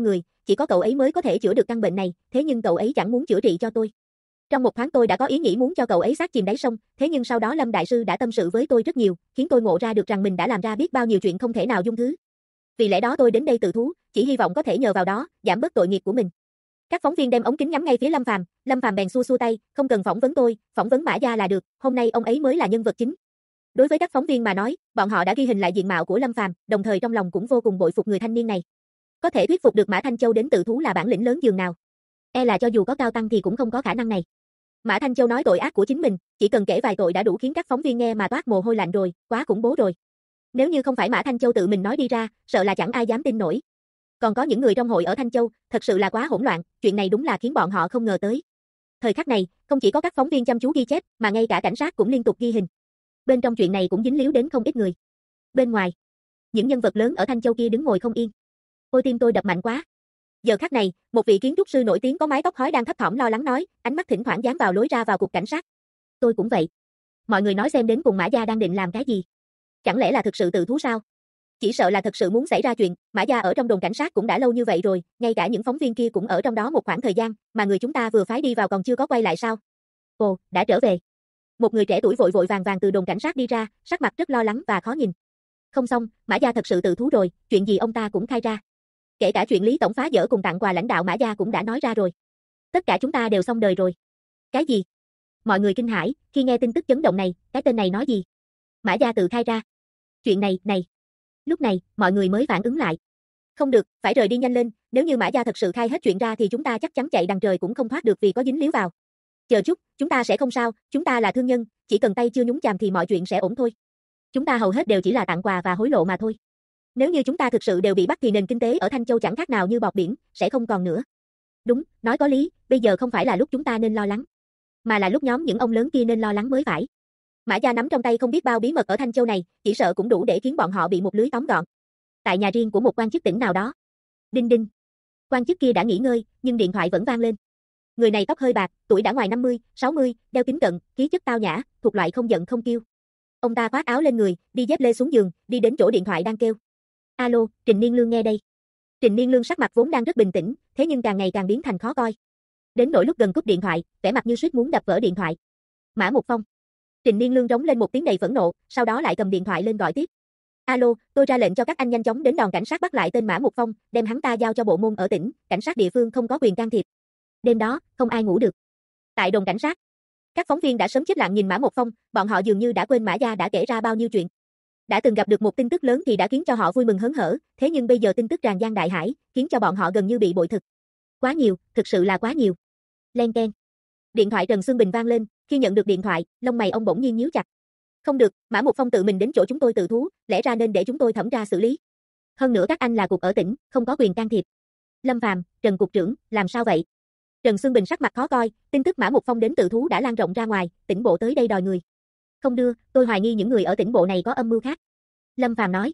chỉ có cậu ấy mới có thể chữa được căn bệnh này, thế nhưng cậu ấy chẳng muốn chữa trị cho tôi. Trong một thoáng tôi đã có ý nghĩ muốn cho cậu ấy xác chìm đáy sông, thế nhưng sau đó Lâm đại sư đã tâm sự với tôi rất nhiều, khiến tôi ngộ ra được rằng mình đã làm ra biết bao nhiêu chuyện không thể nào dung thứ. Vì lẽ đó tôi đến đây tự thú, chỉ hy vọng có thể nhờ vào đó, giảm bớt tội nghiệp của mình. Các phóng viên đem ống kính nhắm ngay phía Lâm Phàm bèn xua xua tay, không cần phỏng vấn tôi, phỏng vấn Mã Gia là được, hôm nay ông ấy mới là nhân vật chính. Đối với các phóng viên mà nói, bọn họ đã ghi hình lại diện mạo của Lâm Phàm, đồng thời trong lòng cũng vô cùng bội phục người thanh niên này. Có thể thuyết phục được Mã Thanh Châu đến tự thú là bản lĩnh lớn dường nào. E là cho dù có cao tăng thì cũng không có khả năng này. Mã Thanh Châu nói tội ác của chính mình, chỉ cần kể vài tội đã đủ khiến các phóng viên nghe mà toát mồ hôi lạnh rồi, quá khủng bố rồi. Nếu như không phải Mã Thanh Châu tự mình nói đi ra, sợ là chẳng ai dám tin nổi. Còn có những người trong hội ở Thanh Châu, thật sự là quá hỗn loạn, chuyện này đúng là khiến bọn họ không ngờ tới. Thời khắc này, không chỉ có các phóng viên chăm chú ghi chép, mà ngay cả cảnh sát cũng liên tục ghi hình. Bên trong chuyện này cũng dính líu đến không ít người. Bên ngoài, những nhân vật lớn ở Thanh Châu kia đứng ngồi không yên. Ôi tim tôi đập mạnh quá. Giờ khắc này, một vị kiến trúc sư nổi tiếng có mái tóc hói đang thấp thỏm lo lắng nói, ánh mắt thỉnh thoảng dán vào lối ra vào cục cảnh sát. Tôi cũng vậy. Mọi người nói xem đến cùng Mã Gia đang định làm cái gì? Chẳng lẽ là thực sự tự thú sao? Chỉ sợ là thật sự muốn xảy ra chuyện, Mã Gia ở trong đồn cảnh sát cũng đã lâu như vậy rồi, ngay cả những phóng viên kia cũng ở trong đó một khoảng thời gian, mà người chúng ta vừa phái đi vào còn chưa có quay lại sao? Ồ, đã trở về. Một người trẻ tuổi vội vội vàng vàng từ đồn cảnh sát đi ra, sắc mặt rất lo lắng và khó nhìn. Không xong, Mã Gia thật sự tự thú rồi, chuyện gì ông ta cũng khai ra. Kể cả chuyện Lý tổng phá dỡ cùng tặng quà lãnh đạo Mã Gia cũng đã nói ra rồi. Tất cả chúng ta đều xong đời rồi. Cái gì? Mọi người kinh hãi, khi nghe tin tức chấn động này, cái tên này nói gì? Mã Gia tự khai ra. Chuyện này. Lúc này, mọi người mới phản ứng lại. Không được, phải rời đi nhanh lên, nếu như Mã Gia thật sự khai hết chuyện ra thì chúng ta chắc chắn chạy đằng trời cũng không thoát được vì có dính líu vào. Chờ chút, chúng ta sẽ không sao, chúng ta là thương nhân, chỉ cần tay chưa nhúng chàm thì mọi chuyện sẽ ổn thôi. Chúng ta hầu hết đều chỉ là tặng quà và hối lộ mà thôi. Nếu như chúng ta thực sự đều bị bắt thì nền kinh tế ở Thanh Châu chẳng khác nào như bọt biển, sẽ không còn nữa. Đúng, nói có lý, bây giờ không phải là lúc chúng ta nên lo lắng, mà là lúc nhóm những ông lớn kia nên lo lắng mới phải. Mã Gia nắm trong tay không biết bao bí mật ở Thanh Châu này, chỉ sợ cũng đủ để khiến bọn họ bị một lưới tóm gọn. Tại nhà riêng của một quan chức tỉnh nào đó. Đinh đinh. Quan chức kia đã nghỉ ngơi, nhưng điện thoại vẫn vang lên. Người này tóc hơi bạc, tuổi đã ngoài 50, 60, đeo kính cận, khí chất tao nhã, thuộc loại không giận không kiêu. Ông ta khoác áo lên người, đi dép lê xuống giường, đi đến chỗ điện thoại đang kêu. Alo, Trình Niên Lương nghe đây. Trình Niên Lương sắc mặt vốn đang rất bình tĩnh, thế nhưng càng ngày càng biến thành khó coi. Đến nỗi lúc gần cúp điện thoại, vẻ mặt như suýt muốn đập vỡ điện thoại. Mã Mục Phong. Trình Niên Lương rống lên một tiếng đầy phẫn nộ, sau đó lại cầm điện thoại lên gọi tiếp. Alo, tôi ra lệnh cho các anh nhanh chóng đến đồn cảnh sát bắt lại tên Mã Mục Phong, đem hắn ta giao cho bộ môn ở tỉnh, cảnh sát địa phương không có quyền can thiệp. Đêm đó, không ai ngủ được. Tại đồn cảnh sát, các phóng viên đã sớm chết lặng nhìn Mã Mục Phong, bọn họ dường như đã quên Mã Gia đã kể ra bao nhiêu chuyện. Đã từng gặp được một tin tức lớn thì đã khiến cho họ vui mừng hớn hở, thế nhưng bây giờ tin tức tràn giang đại hải, khiến cho bọn họ gần như bị bội thực. Quá nhiều, thực sự là quá nhiều. Len keng. Điện thoại Trần Xương Bình vang lên, khi nhận được điện thoại, lông mày ông bỗng nhiên nhíu chặt. Không được, Mã Mục Phong tự mình đến chỗ chúng tôi tự thú, lẽ ra nên để chúng tôi thẩm tra xử lý. Hơn nữa các anh là cục ở tỉnh, không có quyền can thiệp. Lâm Phàm, Trần cục trưởng, làm sao vậy? Trần Xương Bình sắc mặt khó coi, tin tức Mã Mục Phong đến tự thú đã lan rộng ra ngoài, tỉnh bộ tới đây đòi người. Không đưa, tôi hoài nghi những người ở tỉnh bộ này có âm mưu khác. Lâm Phàm nói.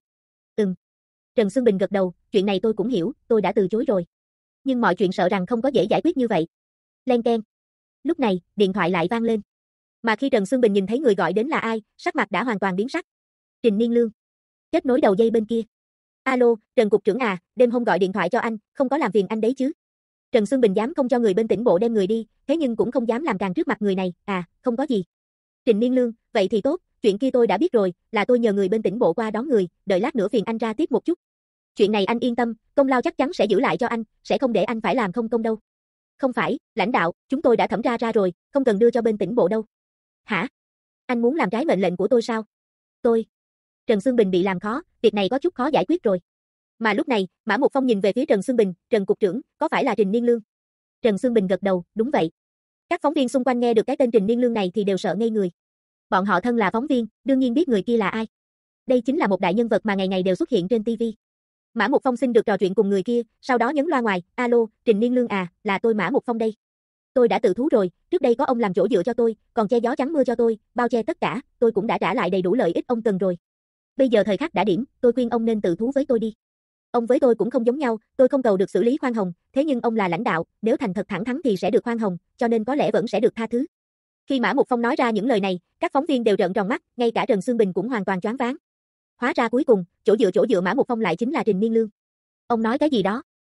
Trần Xương Bình gật đầu, chuyện này tôi cũng hiểu, tôi đã từ chối rồi. Nhưng mọi chuyện sợ rằng không có dễ giải quyết như vậy. Len keng. Lúc này, điện thoại lại vang lên. Mà khi Trần Xương Bình nhìn thấy người gọi đến là ai, sắc mặt đã hoàn toàn biến sắc. Trình Niên Lương. Kết nối đầu dây bên kia. Alo, Trần cục trưởng à, đêm hôm gọi điện thoại cho anh, không có làm phiền anh đấy chứ? Trần Xương Bình dám không cho người bên tỉnh bộ đem người đi, thế nhưng cũng không dám làm càng trước mặt người này, không có gì. Trình Niên Lương, vậy thì tốt, chuyện kia tôi đã biết rồi, là tôi nhờ người bên tỉnh bộ qua đón người, đợi lát nữa phiền anh ra tiếp một chút. Chuyện này anh yên tâm, công lao chắc chắn sẽ giữ lại cho anh, sẽ không để anh phải làm không công đâu. Không phải, lãnh đạo, chúng tôi đã thẩm tra ra rồi, không cần đưa cho bên tỉnh bộ đâu. Hả? Anh muốn làm trái mệnh lệnh của tôi sao? Trần Xương Bình bị làm khó, việc này có chút khó giải quyết rồi. Mà lúc này, Mã Mục Phong nhìn về phía Trần Xương Bình, Trần cục trưởng, có phải là Trình Niên Lương? Trần Xương Bình gật đầu, đúng vậy. Các phóng viên xung quanh nghe được cái tên Trình Niên Lương này thì đều sợ ngây người. Bọn họ thân là phóng viên, đương nhiên biết người kia là ai. Đây chính là một đại nhân vật mà ngày ngày đều xuất hiện trên TV. Mã Mục Phong xin được trò chuyện cùng người kia, sau đó nhấn loa ngoài, alo, Trình Niên Lương à, là tôi Mã Mục Phong đây. Tôi đã tự thú rồi, trước đây có ông làm chỗ dựa cho tôi, còn che gió chắn mưa cho tôi, bao che tất cả, tôi cũng đã trả lại đầy đủ lợi ích ông cần rồi. Bây giờ thời khắc đã điểm, tôi khuyên ông nên tự thú với tôi đi. Ông với tôi cũng không giống nhau, tôi không cầu được xử lý khoan hồng, thế nhưng ông là lãnh đạo, nếu thành thật thẳng thắn thì sẽ được khoan hồng, cho nên có lẽ vẫn sẽ được tha thứ. Khi Mã Mục Phong nói ra những lời này, các phóng viên đều trợn tròn mắt, ngay cả Trần Xương Bình cũng hoàn toàn choáng váng. Hóa ra cuối cùng, chỗ dựa Mã Mục Phong lại chính là Trình Niên Lương. Ông nói cái gì đó?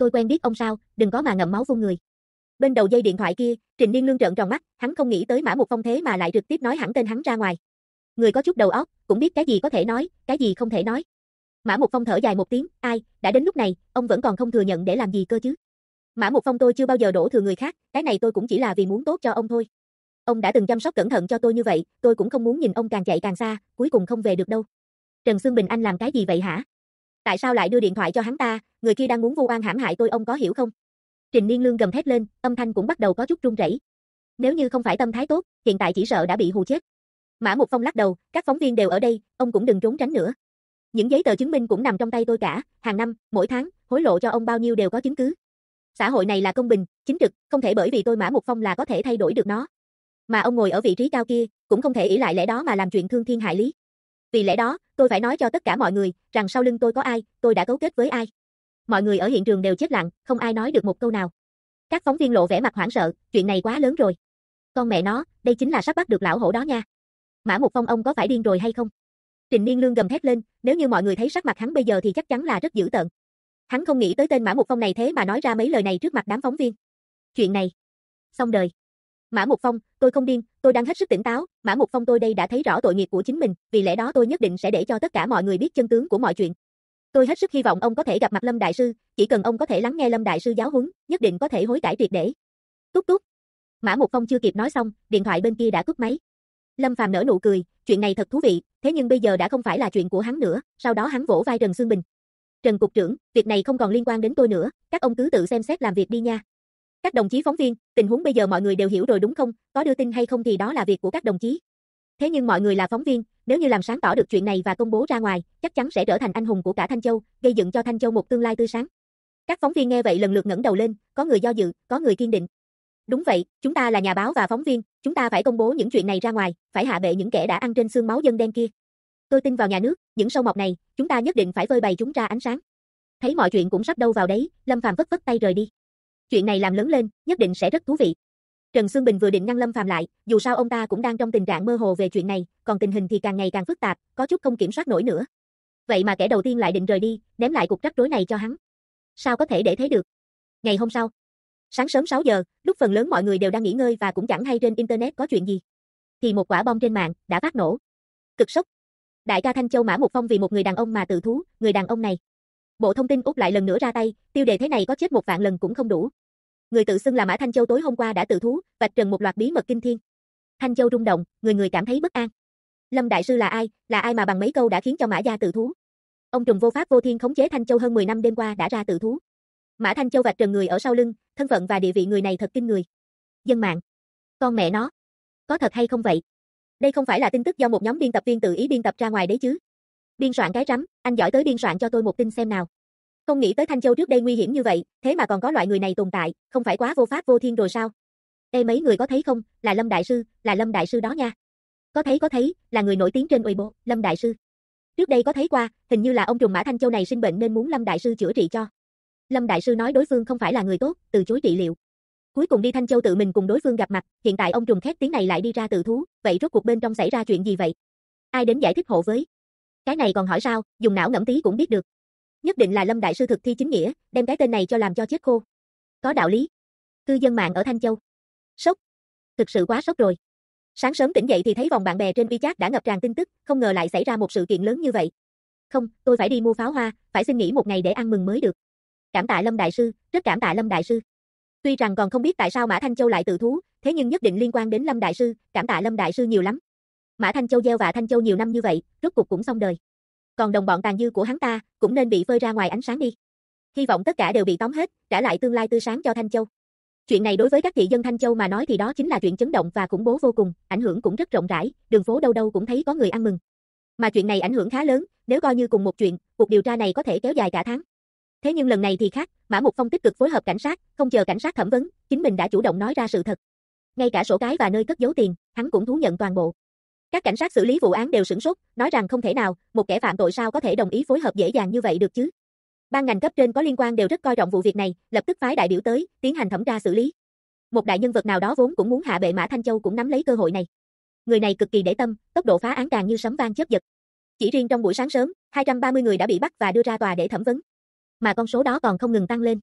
Tôi quen biết ông sao, đừng có mà ngậm máu phun người. Bên đầu dây điện thoại kia, Trình Niên Lương trợn tròn mắt, hắn không nghĩ tới Mã Mục Phong thế mà lại trực tiếp nói hẳn tên hắn ra ngoài. Người có chút đầu óc, cũng biết cái gì có thể nói, cái gì không thể nói. Mã Mục Phong thở dài một tiếng, ai, đã đến lúc này, ông vẫn còn không thừa nhận để làm gì cơ chứ? Mã Mục Phong, tôi chưa bao giờ đổ thừa người khác, cái này tôi cũng chỉ là vì muốn tốt cho ông thôi. Ông đã từng chăm sóc cẩn thận cho tôi như vậy, tôi cũng không muốn nhìn ông càng chạy càng xa, cuối cùng không về được đâu. Trần Xương Bình, anh làm cái gì vậy hả? Tại sao lại đưa điện thoại cho hắn ta, người kia đang muốn vu oan hãm hại tôi, ông có hiểu không? Trình Niên Lương gầm thét lên, âm thanh cũng bắt đầu có chút run rẩy. Nếu như không phải tâm thái tốt, hiện tại chỉ sợ đã bị hù chết. Mã Mục Phong lắc đầu, các phóng viên đều ở đây, ông cũng đừng trốn tránh nữa. Những giấy tờ chứng minh cũng nằm trong tay tôi cả, hàng năm, mỗi tháng, hối lộ cho ông bao nhiêu đều có chứng cứ. Xã hội này là công bình, chính trực, không thể bởi vì tôi Mã Mục Phong là có thể thay đổi được nó. Mà ông ngồi ở vị trí cao kia, cũng không thể ỷ lại lẽ đó mà làm chuyện thương thiên hại lý. Vì lẽ đó, tôi phải nói cho tất cả mọi người, rằng sau lưng tôi có ai, tôi đã cấu kết với ai. Mọi người ở hiện trường đều chết lặng, không ai nói được một câu nào. Các phóng viên lộ vẻ mặt hoảng sợ, chuyện này quá lớn rồi. Con mẹ nó, đây chính là sắp bắt được lão hổ đó nha. Mã Mục Phong, ông có phải điên rồi hay không? Trình Niên Lương gầm thét lên, nếu như mọi người thấy sắc mặt hắn bây giờ thì chắc chắn là rất dữ tợn. Hắn không nghĩ tới tên Mã Mục Phong này thế mà nói ra mấy lời này trước mặt đám phóng viên. Chuyện này, xong đời. Mã Mục Phong, tôi không điên, tôi đang hết sức tỉnh táo, Mã Mục Phong, tôi đây đã thấy rõ tội nghiệp của chính mình, vì lẽ đó tôi nhất định sẽ để cho tất cả mọi người biết chân tướng của mọi chuyện. Tôi hết sức hy vọng ông có thể gặp mặt Lâm Đại Sư, chỉ cần ông có thể lắng nghe Lâm Đại Sư giáo huấn, nhất định có thể hối cải triệt để. Tút tút. Mã Mục Phong chưa kịp nói xong, điện thoại bên kia đã cúp máy. Lâm Phàm nở nụ cười, chuyện này thật thú vị, thế nhưng bây giờ đã không phải là chuyện của hắn nữa, sau đó hắn vỗ vai Trần Xương Bình. Trần Cục trưởng, việc này không còn liên quan đến tôi nữa, các ông cứ tự xem xét làm việc đi nha. Các đồng chí phóng viên, tình huống bây giờ mọi người đều hiểu rồi đúng không, có đưa tin hay không thì đó là việc của các đồng chí. Thế nhưng mọi người là phóng viên, nếu như làm sáng tỏ được chuyện này và công bố ra ngoài, chắc chắn sẽ trở thành anh hùng của cả Thanh Châu, gây dựng cho Thanh Châu một tương lai tươi sáng. Các phóng viên nghe vậy lần lượt ngẩng đầu lên, có người do dự, có người kiên định. Đúng vậy, chúng ta là nhà báo và phóng viên, chúng ta phải công bố những chuyện này ra ngoài, phải hạ bệ những kẻ đã ăn trên xương máu dân đen kia. Tôi tin vào nhà nước, những sâu mọt này, chúng ta nhất định phải phơi bày chúng ra ánh sáng. Thấy mọi chuyện cũng sắp đâu vào đấy, Lâm Phàm vất vất tay rời đi. Chuyện này làm lớn lên, nhất định sẽ rất thú vị. Trần Xương Bình vừa định ngăn Lâm Phàm lại, dù sao ông ta cũng đang trong tình trạng mơ hồ về chuyện này, còn tình hình thì càng ngày càng phức tạp, có chút không kiểm soát nổi nữa. Vậy mà kẻ đầu tiên lại định rời đi, ném lại cục rắc rối này cho hắn. Sao có thể để thế được? Ngày hôm sau, sáng sớm 6 giờ, lúc phần lớn mọi người đều đang nghỉ ngơi và cũng chẳng hay trên internet có chuyện gì, thì một quả bom trên mạng đã phát nổ. Cực sốc. Đại ca Thanh Châu Mã Mục Phong vì một người đàn ông mà tự thú, người đàn ông này. Bộ Thông tin Úc lại lần nữa ra tay, tiêu đề thế này có chết 1 vạn lần cũng không đủ. Người tự xưng là Mã Thanh Châu tối hôm qua đã tự thú, vạch trần một loạt bí mật kinh thiên. Thanh Châu rung động, người người cảm thấy bất an. Lâm Đại Sư là ai? Là ai mà bằng mấy câu đã khiến cho Mã gia tự thú? Ông trùm vô pháp vô thiên khống chế Thanh Châu hơn 10 năm đêm qua đã ra tự thú. Mã Thanh Châu vạch trần người ở sau lưng, thân phận và địa vị người này thật kinh người. Dân mạng, con mẹ nó, có thật hay không vậy? Đây không phải là tin tức do một nhóm biên tập viên tự ý biên tập ra ngoài đấy chứ? Biên soạn cái rắm, anh giỏi tới biên soạn cho tôi một tin xem nào. Không nghĩ tới Thanh Châu trước đây nguy hiểm như vậy, thế mà còn có loại người này tồn tại, không phải quá vô pháp vô thiên rồi sao? Ê, mấy người có thấy không, là Lâm Đại Sư, là Lâm Đại Sư đó nha. Có thấy, là người nổi tiếng trên Weibo, Lâm Đại Sư. Trước đây có thấy qua, hình như là ông trùm Mã Thanh Châu này sinh bệnh nên muốn Lâm Đại Sư chữa trị cho. Lâm Đại Sư nói đối phương không phải là người tốt, từ chối trị liệu. Cuối cùng đi Thanh Châu tự mình cùng đối phương gặp mặt, hiện tại ông trùm khét tiếng này lại đi ra tự thú, vậy rốt cuộc bên trong xảy ra chuyện gì vậy? Ai đến giải thích hộ với? Cái này còn hỏi sao, dùng não ngẫm tí cũng biết được. Nhất định là Lâm Đại Sư thực thi chính nghĩa, đem cái tên này cho làm cho chết khô. Có đạo lý. Cư dân mạng ở Thanh Châu sốc, thực sự quá sốc rồi. Sáng sớm tỉnh dậy thì thấy vòng bạn bè trên WeChat đã ngập tràn tin tức, không ngờ lại xảy ra một sự kiện lớn như vậy. Không, tôi phải đi mua pháo hoa, phải xin nghỉ một ngày để ăn mừng mới được. Cảm tạ Lâm Đại Sư, rất cảm tạ Lâm Đại Sư. Tuy rằng còn không biết tại sao Mã Thanh Châu lại tự thú, thế nhưng nhất định liên quan đến Lâm Đại Sư, cảm tạ Lâm Đại Sư nhiều lắm. Mã Thanh Châu gieo vạ Thanh Châu nhiều năm như vậy, rốt cuộc cũng xong đời. Còn đồng bọn tàn dư của hắn ta, cũng nên bị phơi ra ngoài ánh sáng đi. Hy vọng tất cả đều bị tóm hết, trả lại tương lai tươi sáng cho Thanh Châu. Chuyện này đối với các thị dân Thanh Châu mà nói thì đó chính là chuyện chấn động và khủng bố vô cùng, ảnh hưởng cũng rất rộng rãi, đường phố đâu đâu cũng thấy có người ăn mừng. Mà chuyện này ảnh hưởng khá lớn, nếu coi như cùng một chuyện, cuộc điều tra này có thể kéo dài cả tháng. Thế nhưng lần này thì khác, Mã Mục Phong tích cực phối hợp cảnh sát, không chờ cảnh sát thẩm vấn, chính mình đã chủ động nói ra sự thật. Ngay cả sổ cái và nơi cất giấu tiền, hắn cũng thú nhận toàn bộ. Các cảnh sát xử lý vụ án đều sửng sốt, nói rằng không thể nào, một kẻ phạm tội sao có thể đồng ý phối hợp dễ dàng như vậy được chứ. Ban ngành cấp trên có liên quan đều rất coi trọng vụ việc này, lập tức phái đại biểu tới, tiến hành thẩm tra xử lý. Một đại nhân vật nào đó vốn cũng muốn hạ bệ Mã Thanh Châu cũng nắm lấy cơ hội này. Người này cực kỳ để tâm, tốc độ phá án càng như sấm vang chớp giật. Chỉ riêng trong buổi sáng sớm, 230 người đã bị bắt và đưa ra tòa để thẩm vấn. Mà con số đó còn không ngừng tăng lên.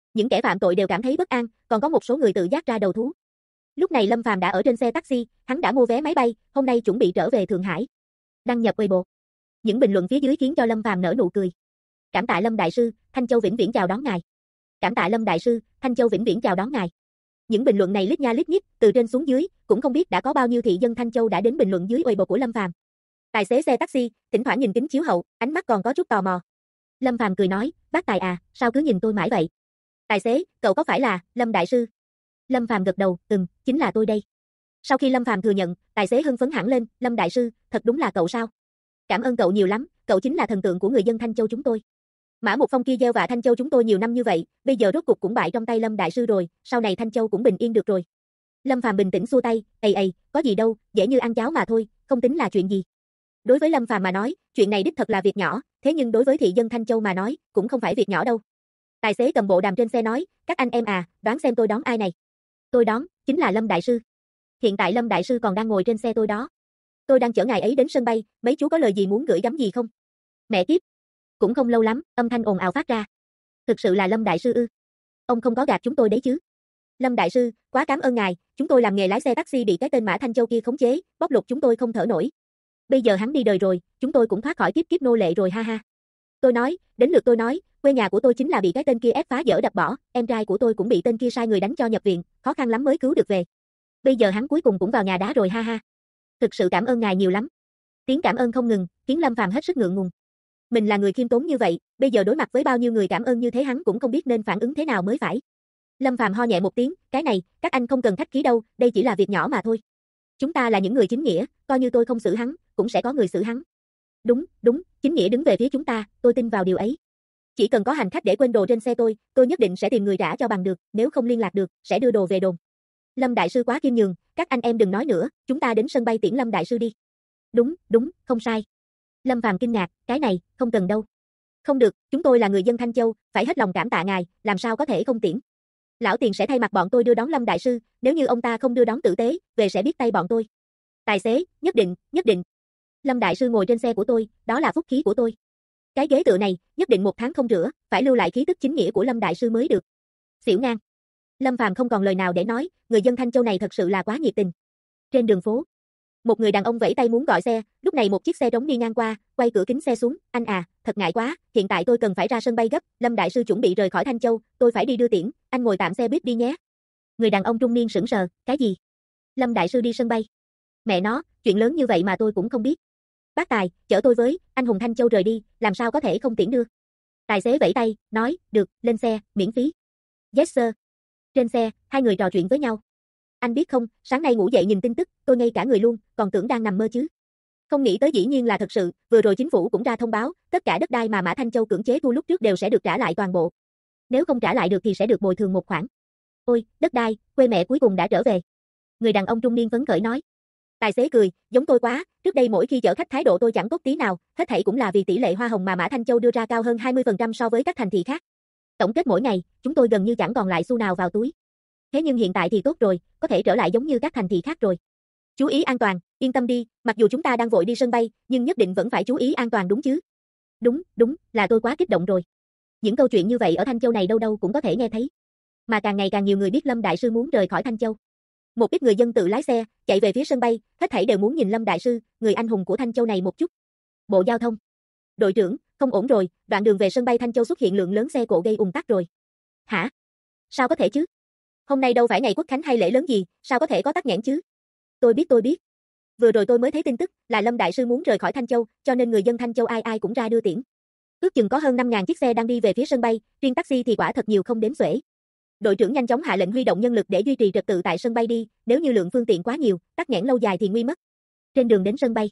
Những kẻ phạm tội đều cảm thấy bất an, còn có một số người tự giác ra đầu thú. Lúc này Lâm Phàm đã ở trên xe taxi, hắn đã mua vé máy bay, hôm nay chuẩn bị trở về Thượng Hải. Đăng nhập Weibo. Những bình luận phía dưới khiến cho Lâm Phàm nở nụ cười. Cảm tạ Lâm đại sư, Thanh Châu vĩnh viễn chào đón ngài. Cảm tạ Lâm đại sư, Thanh Châu vĩnh viễn chào đón ngài. Những bình luận này lít nha lít nhít, từ trên xuống dưới, cũng không biết đã có bao nhiêu thị dân Thanh Châu đã đến bình luận dưới Weibo của Lâm Phàm. Tài xế xe taxi, thỉnh thoảng nhìn kính chiếu hậu, ánh mắt còn có chút tò mò. Lâm Phàm cười nói, bác Tài à, sao cứ nhìn tôi mãi vậy? Tài xế, cậu có phải là Lâm đại sư? Lâm Phàm gật đầu, chính là tôi đây. Sau khi Lâm Phàm thừa nhận, tài xế hưng phấn hẳn lên, Lâm đại sư, thật đúng là cậu sao? Cảm ơn cậu nhiều lắm, cậu chính là thần tượng của người dân Thanh Châu chúng tôi. Mã Một Phong kia gieo vạ Thanh Châu chúng tôi nhiều năm như vậy, bây giờ rốt cục cũng bại trong tay Lâm đại sư rồi, sau này Thanh Châu cũng bình yên được rồi. Lâm Phàm bình tĩnh xua tay, có gì đâu, dễ như ăn cháo mà thôi, không tính là chuyện gì. Đối với Lâm Phàm mà nói, chuyện này đích thật là việc nhỏ, thế nhưng đối với thị dân Thanh Châu mà nói, cũng không phải việc nhỏ đâu. Tài xế cầm bộ đàm trên xe nói, các anh em à, đoán xem tôi đón ai này. Tôi đón, chính là Lâm đại sư. Hiện tại Lâm đại sư còn đang ngồi trên xe tôi đó. Tôi đang chở ngài ấy đến sân bay, mấy chú có lời gì muốn gửi gắm gì không? Mẹ kiếp. Cũng không lâu lắm, âm thanh ồn ào phát ra. Thực sự là Lâm đại sư ư? Ông không có gạt chúng tôi đấy chứ? Lâm đại sư, quá cảm ơn ngài, chúng tôi làm nghề lái xe taxi bị cái tên Mã Thanh Châu kia khống chế, bóc lột chúng tôi không thở nổi. Bây giờ hắn đi đời rồi, chúng tôi cũng thoát khỏi kiếp kiếp nô lệ rồi ha ha. Tôi nói, đến lượt tôi nói, quê nhà của tôi chính là bị cái tên kia ép phá dỡ đập bỏ, em trai của tôi cũng bị tên kia sai người đánh cho nhập viện, khó khăn lắm mới cứu được về. Bây giờ hắn cuối cùng cũng vào nhà đá rồi ha ha. Thực sự cảm ơn ngài nhiều lắm. Tiếng cảm ơn không ngừng, khiến Lâm Phàm hết sức ngượng ngùng. Mình là người khiêm tốn như vậy, bây giờ đối mặt với bao nhiêu người cảm ơn như thế hắn cũng không biết nên phản ứng thế nào mới phải. Lâm Phàm ho nhẹ một tiếng, cái này, các anh không cần khách khí đâu, đây chỉ là việc nhỏ mà thôi. Chúng ta là những người chính nghĩa, coi như tôi không xử hắn, cũng sẽ có người xử hắn. Đúng, chính nghĩa đứng về phía chúng ta, tôi tin vào điều ấy. Chỉ cần có hành khách để quên đồ trên xe tôi nhất định sẽ tìm người trả cho bằng được, nếu không liên lạc được, sẽ đưa đồ về đồn. Lâm đại sư quá khiêm nhường, các anh em đừng nói nữa, chúng ta đến sân bay tiễn Lâm đại sư đi. Đúng, không sai. Lâm Phàm kinh ngạc, cái này, không cần đâu. Không được, chúng tôi là người dân Thanh Châu, phải hết lòng cảm tạ ngài, làm sao có thể không tiễn. Lão tiền sẽ thay mặt bọn tôi đưa đón Lâm đại sư, nếu như ông ta không đưa đón tử tế, về sẽ biết tay bọn tôi. Tài xế, nhất định. Lâm đại sư ngồi trên xe của tôi, đó là phúc khí của tôi. Cái ghế tựa này, nhất định 1 tháng không rửa, phải lưu lại khí tức chính nghĩa của Lâm đại sư mới được. Xỉu ngang. Lâm Phàm không còn lời nào để nói, người dân Thanh Châu này thật sự là quá nhiệt tình. Trên đường phố, một người đàn ông vẫy tay muốn gọi xe, lúc này một chiếc xe trống đi ngang qua, quay cửa kính xe xuống, anh à, thật ngại quá, hiện tại tôi cần phải ra sân bay gấp, Lâm đại sư chuẩn bị rời khỏi Thanh Châu, tôi phải đi đưa tiễn, anh ngồi tạm xe buýt đi nhé. Người đàn ông trung niên sững sờ, cái gì? Lâm đại sư đi sân bay? Mẹ nó, chuyện lớn như vậy mà tôi cũng không biết. Bác Tài, chở tôi với, anh hùng Thanh Châu rời đi, làm sao có thể không tiễn đưa. Tài xế vẫy tay, nói, được, lên xe, miễn phí. Yes sir. Trên xe, hai người trò chuyện với nhau. Anh biết không, sáng nay ngủ dậy nhìn tin tức, tôi ngây cả người luôn, còn tưởng đang nằm mơ chứ. Không nghĩ tới dĩ nhiên là thật sự, vừa rồi chính phủ cũng ra thông báo, tất cả đất đai mà Mã Thanh Châu cưỡng chế thu lúc trước đều sẽ được trả lại toàn bộ. Nếu không trả lại được thì sẽ được bồi thường một khoản. Ôi, đất đai, quê mẹ cuối cùng đã trở về. Người đàn ông trung niên phấn khởi nói. Tài xế cười, giống tôi quá, trước đây mỗi khi chở khách thái độ tôi chẳng tốt tí nào, hết thảy cũng là vì tỷ lệ hoa hồng mà Mã Thanh Châu đưa ra cao hơn 20% so với các thành thị khác. Tổng kết mỗi ngày, chúng tôi gần như chẳng còn lại xu nào vào túi. Thế nhưng hiện tại thì tốt rồi, có thể trở lại giống như các thành thị khác rồi. Chú ý an toàn, yên tâm đi, mặc dù chúng ta đang vội đi sân bay, nhưng nhất định vẫn phải chú ý an toàn đúng chứ. Đúng, là tôi quá kích động rồi. Những câu chuyện như vậy ở Thanh Châu này đâu đâu cũng có thể nghe thấy. Mà càng ngày càng nhiều người biết Lâm đại sư muốn rời khỏi Thanh Châu. Một ít người dân tự lái xe, chạy về phía sân bay, hết thảy đều muốn nhìn Lâm đại sư, người anh hùng của Thanh Châu này một chút. Bộ Giao thông. Đội trưởng, không ổn rồi, đoạn đường về sân bay Thanh Châu xuất hiện lượng lớn xe cộ gây ùn tắc rồi. Hả? Sao có thể chứ? Hôm nay đâu phải ngày Quốc khánh hay lễ lớn gì, sao có thể có tắc nghẽn chứ? Tôi biết. Vừa rồi tôi mới thấy tin tức, là Lâm đại sư muốn rời khỏi Thanh Châu, cho nên người dân Thanh Châu ai ai cũng ra đưa tiễn. Ước chừng có hơn 5.000 chiếc xe đang đi về phía sân bay, riêng taxi thì quả thật nhiều không đếm xuể. Đội trưởng nhanh chóng hạ lệnh huy động nhân lực để duy trì trật tự tại sân bay đi, nếu như lượng phương tiện quá nhiều, tắc nghẽn lâu dài thì nguy mất. Trên đường đến sân bay,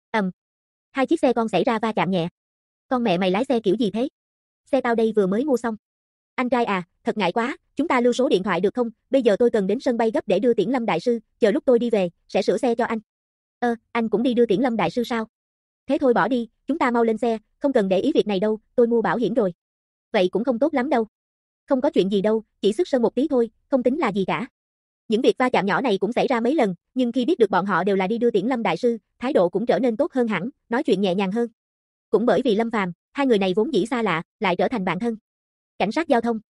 hai chiếc xe con xảy ra va chạm nhẹ. Con mẹ mày lái xe kiểu gì thế? Xe tao đây vừa mới mua xong. Anh trai à, thật ngại quá, chúng ta lưu số điện thoại được không? Bây giờ tôi cần đến sân bay gấp để đưa tiễn Lâm đại sư, chờ lúc tôi đi về, sẽ sửa xe cho anh. Anh cũng đi đưa tiễn Lâm đại sư sao? Thế thôi bỏ đi, chúng ta mau lên xe, không cần để ý việc này đâu, tôi mua bảo hiểm rồi. Vậy cũng không tốt lắm đâu. Không có chuyện gì đâu, chỉ xước sơn một tí thôi, không tính là gì cả. Những việc va chạm nhỏ này cũng xảy ra mấy lần, nhưng khi biết được bọn họ đều là đi đưa tiễn Lâm đại sư, thái độ cũng trở nên tốt hơn hẳn, nói chuyện nhẹ nhàng hơn. Cũng bởi vì Lâm Phàm, hai người này vốn dĩ xa lạ, lại trở thành bạn thân. Cảnh sát giao thông.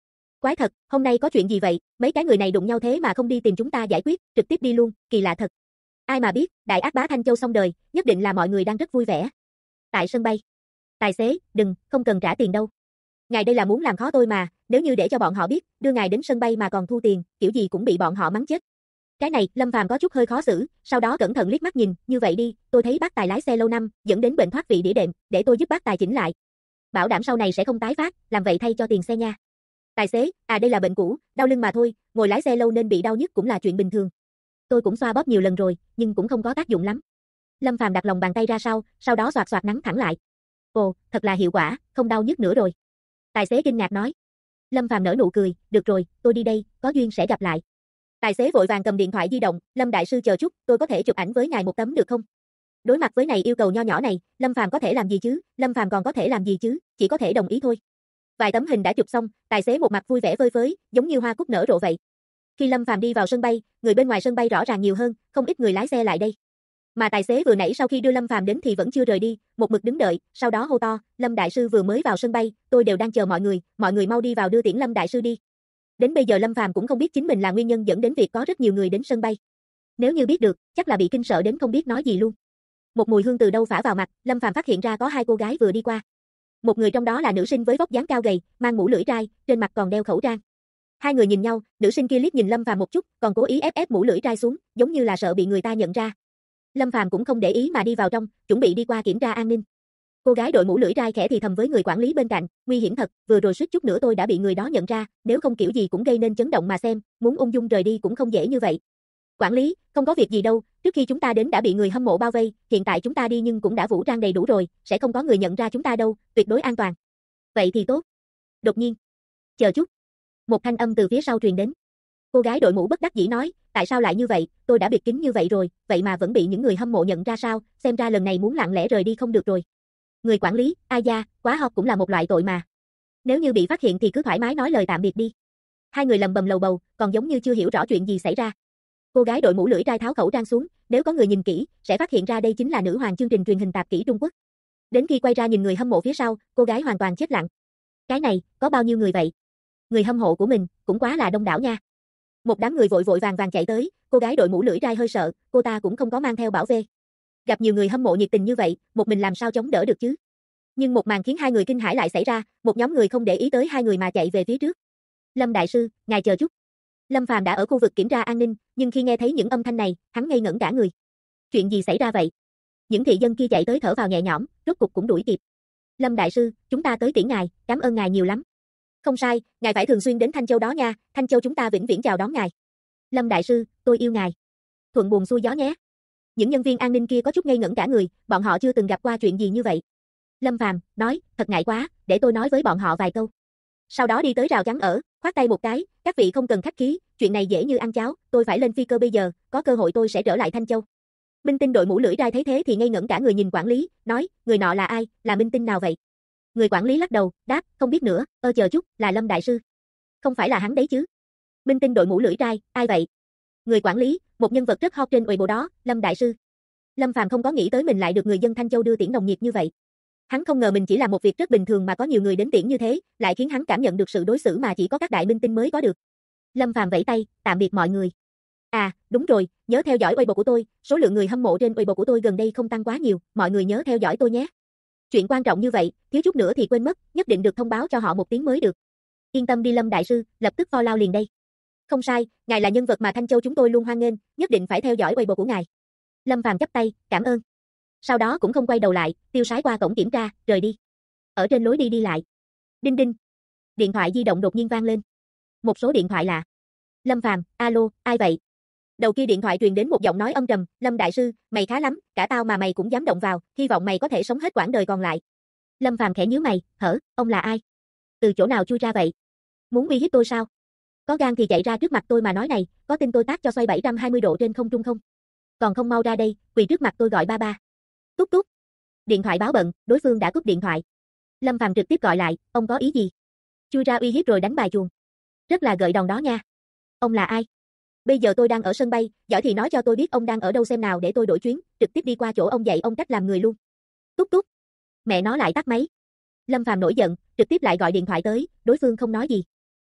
Quái thật, hôm nay có chuyện gì vậy, mấy cái người này đụng nhau thế mà không đi tìm chúng ta giải quyết, trực tiếp đi luôn, kỳ lạ thật. Ai mà biết, đại ác bá Thanh Châu xong đời, nhất định là mọi người đang rất vui vẻ. Tại sân bay. Tài xế, đừng, không cần trả tiền đâu. Ngài đây là muốn làm khó tôi mà, nếu như để cho bọn họ biết, đưa ngài đến sân bay mà còn thu tiền, kiểu gì cũng bị bọn họ mắng chết. Cái này, Lâm Phàm có chút hơi khó xử, sau đó cẩn thận liếc mắt nhìn, như vậy đi, tôi thấy bác Tài lái xe lâu năm, dẫn đến bệnh thoát vị đĩa đệm, để tôi giúp bác Tài chỉnh lại. Bảo đảm sau này sẽ không tái phát, làm vậy thay cho tiền xe nha. Tài xế, đây là bệnh cũ, đau lưng mà thôi, ngồi lái xe lâu nên bị đau nhức cũng là chuyện bình thường. Tôi cũng xoa bóp nhiều lần rồi, nhưng cũng không có tác dụng lắm. Lâm Phàm đặt lòng bàn tay ra sau đó xoạt xoạt nắn thẳng lại. Ồ, thật là hiệu quả, không đau nhức nữa rồi. Tài xế kinh ngạc nói. Lâm Phàm nở nụ cười, được rồi, tôi đi đây, có duyên sẽ gặp lại. Tài xế vội vàng cầm điện thoại di động, Lâm đại sư chờ chút, tôi có thể chụp ảnh với ngài một tấm được không? Đối mặt với này yêu cầu nho nhỏ này, Lâm Phàm có thể làm gì chứ? Lâm Phàm còn có thể làm gì chứ? Chỉ có thể đồng ý thôi. Vài tấm hình đã chụp xong, tài xế một mặt vui vẻ phơi phới, giống như hoa cúc nở rộ vậy. Khi Lâm Phàm đi vào sân bay, người bên ngoài sân bay rõ ràng nhiều hơn, không ít người lái xe lại đây. Mà tài xế vừa nãy sau khi đưa Lâm Phàm đến thì vẫn chưa rời đi, một mực đứng đợi, sau đó hô to, Lâm đại sư vừa mới vào sân bay, tôi đều đang chờ mọi người mau đi vào đưa tiễn Lâm đại sư đi. Đến bây giờ Lâm Phàm cũng không biết chính mình là nguyên nhân dẫn đến việc có rất nhiều người đến sân bay. Nếu như biết được, chắc là bị kinh sợ đến không biết nói gì luôn. Một mùi hương từ đâu phả vào mặt, Lâm Phàm phát hiện ra có hai cô gái vừa đi qua. Một người trong đó là nữ sinh với vóc dáng cao gầy, mang mũ lưỡi trai, trên mặt còn đeo khẩu trang. Hai người nhìn nhau, nữ sinh kia liếc nhìn Lâm Phàm một chút, còn cố ý ép mũ lưỡi trai xuống, giống như là sợ bị người ta nhận ra. Lâm Phàm cũng không để ý mà đi vào trong, chuẩn bị đi qua kiểm tra an ninh. Cô gái đội mũ lưỡi trai khẽ thì thầm với người quản lý bên cạnh, nguy hiểm thật, vừa rồi suýt chút nữa tôi đã bị người đó nhận ra, nếu không kiểu gì cũng gây nên chấn động mà xem, muốn ung dung rời đi cũng không dễ như vậy. Quản lý, không có việc gì đâu, trước khi chúng ta đến đã bị người hâm mộ bao vây, hiện tại chúng ta đi nhưng cũng đã vũ trang đầy đủ rồi, sẽ không có người nhận ra chúng ta đâu, tuyệt đối an toàn. Vậy thì tốt. Đột nhiên, chờ chút. Một thanh âm từ phía sau truyền đến. Cô gái đội mũ bất đắc dĩ nói, tại sao lại như vậy, tôi đã bịt kín như vậy rồi, vậy mà vẫn bị những người hâm mộ nhận ra sao, xem ra lần này muốn lặng lẽ rời đi không được rồi. Người quản lý, ai da, quá hot cũng là một loại tội mà. Nếu như bị phát hiện thì cứ thoải mái nói lời tạm biệt đi. Hai người lầm bầm lầu bầu, còn giống như chưa hiểu rõ chuyện gì xảy ra. Cô gái đội mũ lưỡi trai tháo khẩu trang xuống, nếu có người nhìn kỹ, sẽ phát hiện ra đây chính là nữ hoàng chương trình truyền hình tạp kỹ Trung Quốc. Đến khi quay ra nhìn người hâm mộ phía sau, cô gái hoàn toàn chết lặng. Cái này, có bao nhiêu người vậy? Người hâm mộ của mình, cũng quá là đông đảo nha. Một đám người vội vàng chạy tới, cô gái đội mũ lưỡi trai hơi sợ, cô ta cũng không có mang theo bảo vệ. Gặp nhiều người hâm mộ nhiệt tình như vậy, một mình làm sao chống đỡ được chứ? Nhưng một màn khiến hai người kinh hãi lại xảy ra, một nhóm người không để ý tới hai người mà chạy về phía trước. Lâm đại sư, ngài chờ chút. Lâm Phàm đã ở khu vực kiểm tra an ninh, nhưng khi nghe thấy những âm thanh này, hắn ngây ngẩn cả người. Chuyện gì xảy ra vậy? Những thị dân kia chạy tới thở vào nhẹ nhõm, rốt cục cũng đuổi kịp. Lâm đại sư, chúng ta tới tiễn ngài, cảm ơn ngài nhiều lắm. Không sai, ngài phải thường xuyên đến Thanh Châu đó nha, Thanh Châu chúng ta vĩnh viễn chào đón ngài. Lâm đại sư, tôi yêu ngài. Thuận buồm xuôi gió nhé. Những nhân viên an ninh kia có chút ngây ngẩn cả người, bọn họ chưa từng gặp qua chuyện gì như vậy. Lâm Phàm nói, thật ngại quá, để tôi nói với bọn họ vài câu. Sau đó đi tới rào chắn ở, khoát tay một cái, các vị không cần khách khí, chuyện này dễ như ăn cháo, tôi phải lên phi cơ bây giờ, có cơ hội tôi sẽ trở lại Thanh Châu. Minh tinh đội mũ lưỡi trai thấy thế thì ngây ngẩn cả người nhìn quản lý, nói, người nọ là ai, là minh tinh nào vậy? Người quản lý lắc đầu, đáp, không biết nữa, chờ chút, là Lâm đại sư. Không phải là hắn đấy chứ? Minh tinh đội mũ lưỡi trai, ai vậy? Người quản lý, một nhân vật rất hot trên Weibo đó, Lâm đại sư. Lâm Phàm không có nghĩ tới mình lại được người dân Thanh Châu đưa tiễn nồng nhiệt như vậy. Hắn không ngờ mình chỉ làm một việc rất bình thường mà có nhiều người đến tiễn như thế, lại khiến hắn cảm nhận được sự đối xử mà chỉ có các đại minh tinh mới có được. Lâm Phàm vẫy tay, tạm biệt mọi người. À, đúng rồi, nhớ theo dõi Weibo của tôi, số lượng người hâm mộ trên Weibo của tôi gần đây không tăng quá nhiều, mọi người nhớ theo dõi tôi nhé. Chuyện quan trọng như vậy, thiếu chút nữa thì quên mất, nhất định được thông báo cho họ một tiếng mới được. Yên tâm đi Lâm đại sư, lập tức follow liền đây. Không sai, ngài là nhân vật mà Thanh Châu chúng tôi luôn hoan nghênh, nhất định phải theo dõi Weibo của ngài. Lâm Phàm chắp tay, cảm ơn. Sau đó cũng không quay đầu lại, tiêu sái qua cổng kiểm tra, rời đi. Ở trên lối đi lại. Đinh đinh. Điện thoại di động đột nhiên vang lên. Một số điện thoại lạ. Lâm Phàm, alo, ai vậy? Đầu kia điện thoại truyền đến một giọng nói âm trầm, Lâm đại sư, mày khá lắm, cả tao mà mày cũng dám động vào, hy vọng mày có thể sống hết quãng đời còn lại. Lâm Phàm khẽ nhíu mày, hở, ông là ai? Từ chỗ nào chui ra vậy? Muốn uy hiếp tôi sao? Có gan thì chạy ra trước mặt tôi mà nói này, có tin tôi tác cho xoay 720 độ trên không trung không? Còn không mau ra đây, quỳ trước mặt tôi gọi ba ba. Tút tút. Điện thoại báo bận, đối phương đã cúp điện thoại. Lâm Phàm trực tiếp gọi lại, ông có ý gì? Chui ra uy hiếp rồi đánh bài chuồng. Rất là gợi đòn đó nha. Ông là ai? Bây giờ tôi đang ở sân bay, giỏi thì nói cho tôi biết ông đang ở đâu xem nào để tôi đổi chuyến, trực tiếp đi qua chỗ ông dạy ông cách làm người luôn. Tút tút. Mẹ nó lại tắt máy. Lâm Phàm nổi giận, trực tiếp lại gọi điện thoại tới, đối phương không nói gì.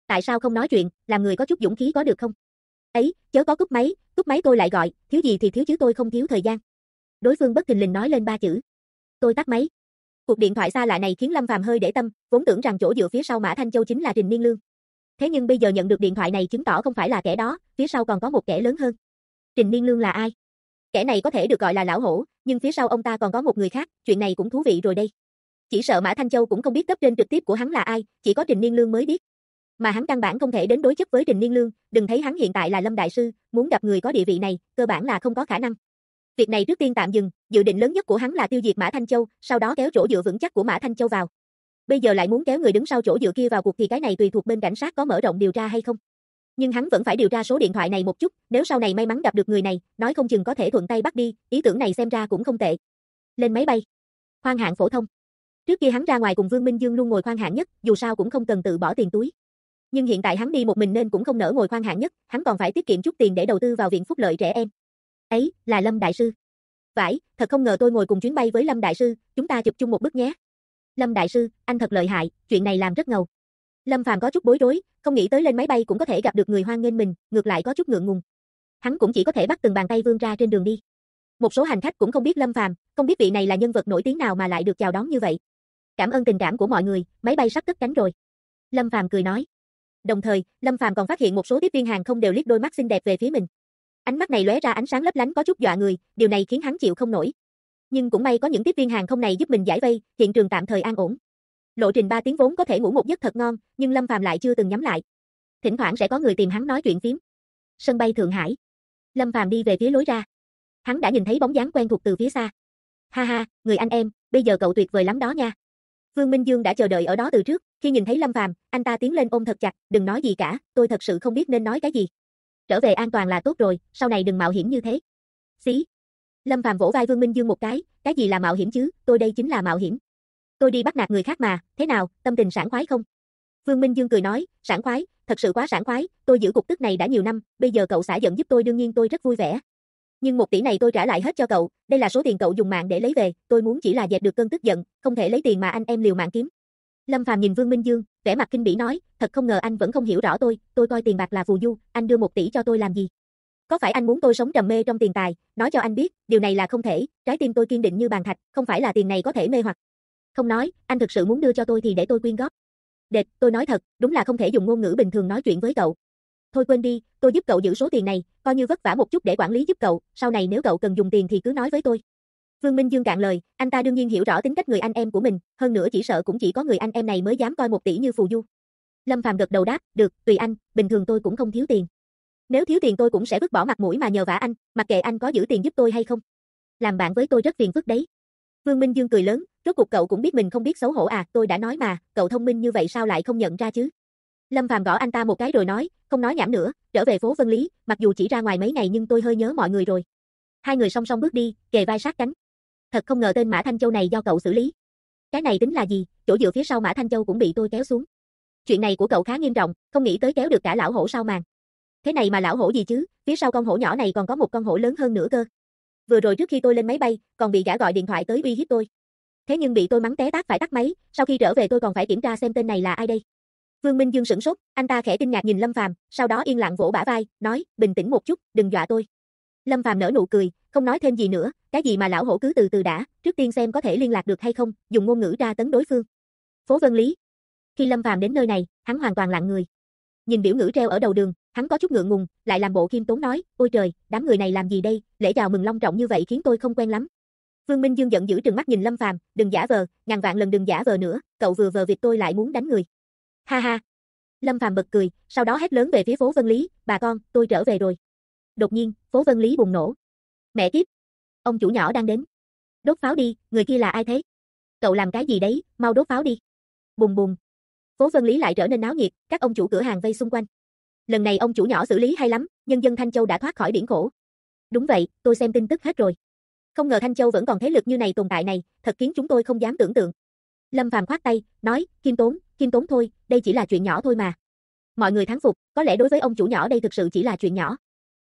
Tại sao không nói chuyện, làm người có chút dũng khí có được không? Ấy, chớ có cúp máy tôi lại gọi, thiếu gì thì thiếu chứ tôi không thiếu thời gian. Đối phương bất thình lình nói lên 3 chữ. Tôi tắt máy. Cuộc điện thoại xa lạ này khiến Lâm Phàm hơi để tâm, vốn tưởng rằng chỗ dựa phía sau Mã Thanh Châu chính là Trình Niên Lương. Thế nhưng bây giờ nhận được điện thoại này chứng tỏ không phải là kẻ đó, phía sau còn có một kẻ lớn hơn. Trình Niên Lương là ai? Kẻ này có thể được gọi là lão hổ, nhưng phía sau ông ta còn có một người khác, chuyện này cũng thú vị rồi đây. Chỉ sợ Mã Thanh Châu cũng không biết cấp trên trực tiếp của hắn là ai, chỉ có Trình Niên Lương mới biết. Mà hắn căn bản không thể đến đối chất với Trình Niên Lương, đừng thấy hắn hiện tại là Lâm đại sư, muốn gặp người có địa vị này, cơ bản là không có khả năng. Việc này trước tiên tạm dừng, dự định lớn nhất của hắn là tiêu diệt Mã Thanh Châu, sau đó kéo chỗ dựa vững chắc của Mã Thanh Châu vào. Bây giờ lại muốn kéo người đứng sau chỗ dựa kia vào cuộc thì cái này tùy thuộc bên cảnh sát có mở rộng điều tra hay không. Nhưng hắn vẫn phải điều tra số điện thoại này một chút, nếu sau này may mắn gặp được người này, nói không chừng có thể thuận tay bắt đi, ý tưởng này xem ra cũng không tệ. Lên máy bay. Khoang hạng phổ thông. Trước kia hắn ra ngoài cùng Vương Minh Dương luôn ngồi khoang hạng nhất, dù sao cũng không cần tự bỏ tiền túi. Nhưng hiện tại hắn đi một mình nên cũng không nỡ ngồi khoang hạng nhất, hắn còn phải tiết kiệm chút tiền để đầu tư vào viện phúc lợi trẻ em. Ấy, là Lâm đại sư. Vãi, thật không ngờ tôi ngồi cùng chuyến bay với Lâm đại sư, chúng ta chụp chung một bức nhé. Lâm đại sư, anh thật lợi hại, chuyện này làm rất ngầu. Lâm Phàm có chút bối rối, không nghĩ tới lên máy bay cũng có thể gặp được người hoan nghênh mình, ngược lại có chút ngượng ngùng. Hắn cũng chỉ có thể bắt từng bàn tay vươn ra trên đường đi. Một số hành khách cũng không biết Lâm Phàm, không biết vị này là nhân vật nổi tiếng nào mà lại được chào đón như vậy. Cảm ơn tình cảm của mọi người, máy bay sắp cất cánh rồi. Lâm Phàm cười nói. Đồng thời, Lâm Phàm còn phát hiện một số tiếp viên hàng không đều liếc đôi mắt xinh đẹp về phía mình. Ánh mắt này lóe ra ánh sáng lấp lánh có chút dọa người, điều này khiến hắn chịu không nổi. Nhưng cũng may có những tiếp viên hàng không này giúp mình giải vây, hiện trường tạm thời an ổn. Lộ trình 3 tiếng vốn có thể ngủ một giấc thật ngon, nhưng Lâm Phàm lại chưa từng nhắm lại. Thỉnh thoảng sẽ có người tìm hắn nói chuyện phiếm. Sân bay Thượng Hải. Lâm Phàm đi về phía lối ra. Hắn đã nhìn thấy bóng dáng quen thuộc từ phía xa. Ha ha, người anh em, bây giờ cậu tuyệt vời lắm đó nha. Vương Minh Dương đã chờ đợi ở đó từ trước, khi nhìn thấy Lâm Phàm, anh ta tiến lên ôm thật chặt, đừng nói gì cả, tôi thật sự không biết nên nói cái gì. Trở về an toàn là tốt rồi, sau này đừng mạo hiểm như thế. Xí. Lâm Phàm vỗ vai Vương Minh Dương một cái gì là mạo hiểm chứ, tôi đây chính là mạo hiểm. Tôi đi bắt nạt người khác mà, thế nào, tâm tình sảng khoái không? Vương Minh Dương cười nói, sảng khoái, thật sự quá sảng khoái, tôi giữ cục tức này đã nhiều năm, bây giờ cậu xả giận giúp tôi đương nhiên tôi rất vui vẻ. Nhưng 1 tỷ này tôi trả lại hết cho cậu, đây là số tiền cậu dùng mạng để lấy về, tôi muốn chỉ là dẹp được cơn tức giận, không thể lấy tiền mà anh em liều mạng kiếm. Lâm Phàm nhìn Vương Minh Dương, vẻ mặt kinh bỉ nói, thật không ngờ anh vẫn không hiểu rõ tôi coi tiền bạc là phù du, anh đưa 1 tỷ cho tôi làm gì? Có phải anh muốn tôi sống trầm mê trong tiền tài, nói cho anh biết, điều này là không thể, trái tim tôi kiên định như bàn thạch, không phải là tiền này có thể mê hoặc. Không nói, anh thực sự muốn đưa cho tôi thì để tôi quyên góp. Đệt, tôi nói thật, đúng là không thể dùng ngôn ngữ bình thường nói chuyện với cậu. Thôi quên đi, tôi giúp cậu giữ số tiền này, coi như vất vả một chút để quản lý giúp cậu, sau này nếu cậu cần dùng tiền thì cứ nói với tôi. Vương Minh Dương cạn lời, anh ta đương nhiên hiểu rõ tính cách người anh em của mình, hơn nữa chỉ sợ cũng chỉ có người anh em này mới dám coi 1 tỷ như phù du. Lâm Phàm gật đầu đáp, được, tùy anh, bình thường tôi cũng không thiếu tiền. Nếu thiếu tiền tôi cũng sẽ vứt bỏ mặt mũi mà nhờ vả anh, mặc kệ anh có giữ tiền giúp tôi hay không. Làm bạn với tôi rất phiền phức đấy. Vương Minh Dương cười lớn, rốt cuộc cậu cũng biết mình không biết xấu hổ à, tôi đã nói mà, cậu thông minh như vậy sao lại không nhận ra chứ? Lâm Phàm gõ anh ta một cái rồi nói, không nói nhảm nữa, trở về phố Vân Lý, mặc dù chỉ ra ngoài mấy ngày nhưng tôi hơi nhớ mọi người rồi. Hai người song song bước đi, kề vai sát cánh. Thật không ngờ tên Mã Thanh Châu này do cậu xử lý. Cái này tính là gì, chỗ dựa phía sau Mã Thanh Châu cũng bị tôi kéo xuống. Chuyện này của cậu khá nghiêm trọng, không nghĩ tới kéo được cả lão hổ sau màn. Thế này mà lão hổ gì chứ, phía sau con hổ nhỏ này còn có một con hổ lớn hơn nữa cơ. Vừa rồi trước khi tôi lên máy bay, còn bị gã gọi điện thoại tới uy hiếp tôi. Thế nhưng bị tôi mắng té tát phải tắt máy, sau khi trở về tôi còn phải kiểm tra xem tên này là ai đây. Vương Minh Dương sửng sốt, anh ta khẽ kinh ngạc nhìn Lâm Phàm, sau đó yên lặng vỗ bả vai, nói, bình tĩnh một chút, đừng dọa tôi. Lâm Phàm nở nụ cười, không nói thêm gì nữa, cái gì mà lão hổ cứ từ từ đã, trước tiên xem có thể liên lạc được hay không, dùng ngôn ngữ tra tấn đối phương. Phố Vân Lý. Khi Lâm Phàm đến nơi này, hắn hoàn toàn lặng người. Nhìn biểu ngữ treo ở đầu đường, hắn có chút ngượng ngùng, lại làm bộ khiêm tốn nói, ôi trời, đám người này làm gì đây, lễ chào mừng long trọng như vậy khiến tôi không quen lắm. Vương Minh Dương giận dữ trừng mắt nhìn Lâm Phàm, đừng giả vờ, ngàn vạn lần đừng giả vờ nữa, cậu vừa vờ việc tôi lại muốn đánh người. Ha ha. Lâm Phàm bật cười, sau đó hét lớn về phía phố Vân Lý, bà con, tôi trở về rồi. Đột nhiên, phố Vân Lý bùng nổ. Mẹ kiếp, ông chủ nhỏ đang đến. Đốt pháo đi, người kia là ai thế? Cậu làm cái gì đấy, mau đốt pháo đi. Bùng bùng. Phố Vân Lý lại trở nên náo nhiệt, các ông chủ cửa hàng vây xung quanh. Lần này ông chủ nhỏ xử lý hay lắm, nhân dân Thanh Châu đã thoát khỏi biển khổ. Đúng vậy, tôi xem tin tức hết rồi. Không ngờ Thanh Châu vẫn còn thế lực như này tồn tại này, thật khiến chúng tôi không dám tưởng tượng. Lâm Phàm khoát tay, nói, khiêm tốn thôi, đây chỉ là chuyện nhỏ thôi mà. Mọi người thán phục, có lẽ đối với ông chủ nhỏ đây thực sự chỉ là chuyện nhỏ.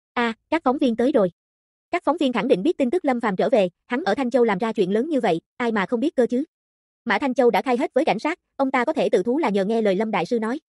Các phóng viên tới rồi. Các phóng viên khẳng định biết tin tức Lâm Phàm trở về, hắn ở Thanh Châu làm ra chuyện lớn như vậy, ai mà không biết cơ chứ. Mã Thanh Châu đã khai hết với cảnh sát, ông ta có thể tự thú là nhờ nghe lời Lâm đại sư nói.